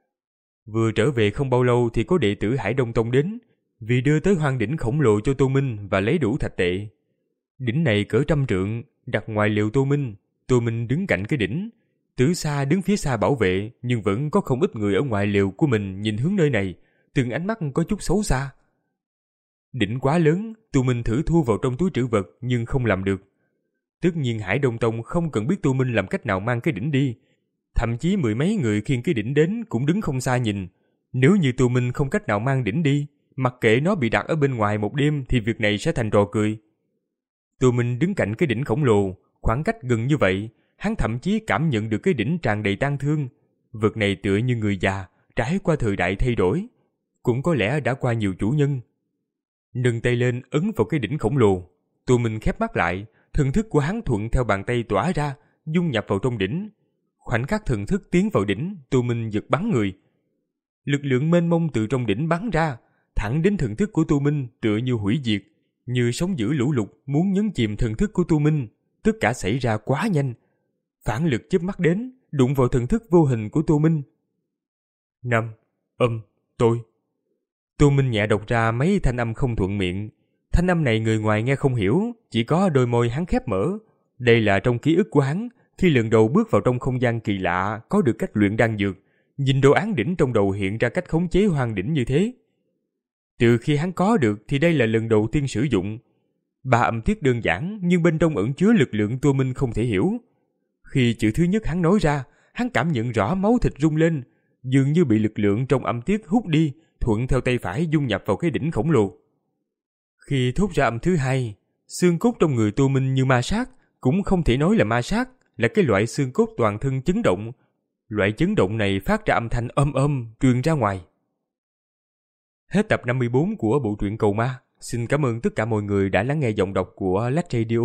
Vừa trở về không bao lâu thì có đệ tử Hải Đông Tông đến, vì đưa tới hoang đỉnh khổng lồ cho Tô Minh và lấy đủ thạch tệ. Đỉnh này cỡ trăm trượng, đặt ngoài liều Tô Minh. Tô Minh đứng cạnh cái đỉnh, Tử Sa đứng phía xa bảo vệ, nhưng vẫn có không ít người ở ngoài liều của mình nhìn hướng nơi này, từng ánh mắt có chút xấu xa. Đỉnh quá lớn, Tô Minh thử thu vào trong túi trữ vật nhưng không làm được. Tất nhiên Hải Đông Tông không cần biết Tô Minh làm cách nào mang cái đỉnh đi. Thậm chí mười mấy người khiêng cái đỉnh đến cũng đứng không xa nhìn. Nếu như Tô Minh không cách nào mang đỉnh đi, mặc kệ nó bị đặt ở bên ngoài một đêm thì việc này sẽ thành trò cười. Tô Minh đứng cạnh cái đỉnh khổng lồ, khoảng cách gần như vậy, hắn thậm chí cảm nhận được cái đỉnh tràn đầy tang thương. Vật này tựa như người già, trải qua thời đại thay đổi, cũng có lẽ đã qua nhiều chủ nhân. Nâng tay lên ấn vào cái đỉnh khổng lồ, Tô Minh khép mắt lại, thần thức của hắn thuận theo bàn tay tỏa ra, dung nhập vào trong đỉnh. Khoảnh khắc thần thức tiến vào đỉnh, Tô Minh giật bắn người. Lực lượng mênh mông từ trong đỉnh bắn ra, thẳng đến thần thức của Tô Minh tựa như hủy diệt, như sóng dữ lũ lụt muốn nhấn chìm thần thức của Tô Minh. Tất cả xảy ra quá nhanh. Phản lực chớp mắt đến, đụng vào thần thức vô hình của Tô Minh. Năm, âm, tôi. Tô Minh nhẹ đọc ra mấy thanh âm không thuận miệng. Thanh âm này người ngoài nghe không hiểu, chỉ có đôi môi hắn khép mở. Đây là trong ký ức của hắn, khi lần đầu bước vào trong không gian kỳ lạ, có được cách luyện đan dược, nhìn đồ án đỉnh trong đầu hiện ra cách khống chế hoang đỉnh như thế. Từ khi hắn có được thì đây là lần đầu tiên sử dụng. Ba âm tiết đơn giản nhưng bên trong ẩn chứa lực lượng Tô Minh không thể hiểu. Khi chữ thứ nhất hắn nói ra, hắn cảm nhận rõ máu thịt rung lên, dường như bị lực lượng trong âm tiết hút đi, thuận theo tay phải dung nhập vào cái đỉnh khổng lồ. Khi thốt ra âm thứ hai, xương cốt trong người Tô Minh như ma sát, cũng không thể nói là ma sát, là cái loại xương cốt toàn thân chấn động. Loại chấn động này phát ra âm thanh âm âm truyền ra ngoài. Hết tập năm mươi bốn của bộ truyện Cầu Ma. Xin cảm ơn tất cả mọi người đã lắng nghe giọng đọc của Lách Radio.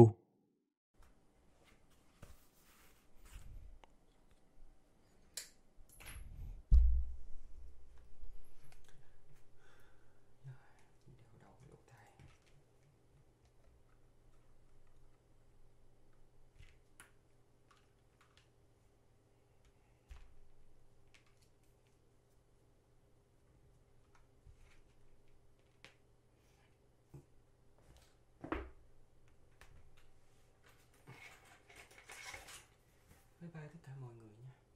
tất cả mọi người nha.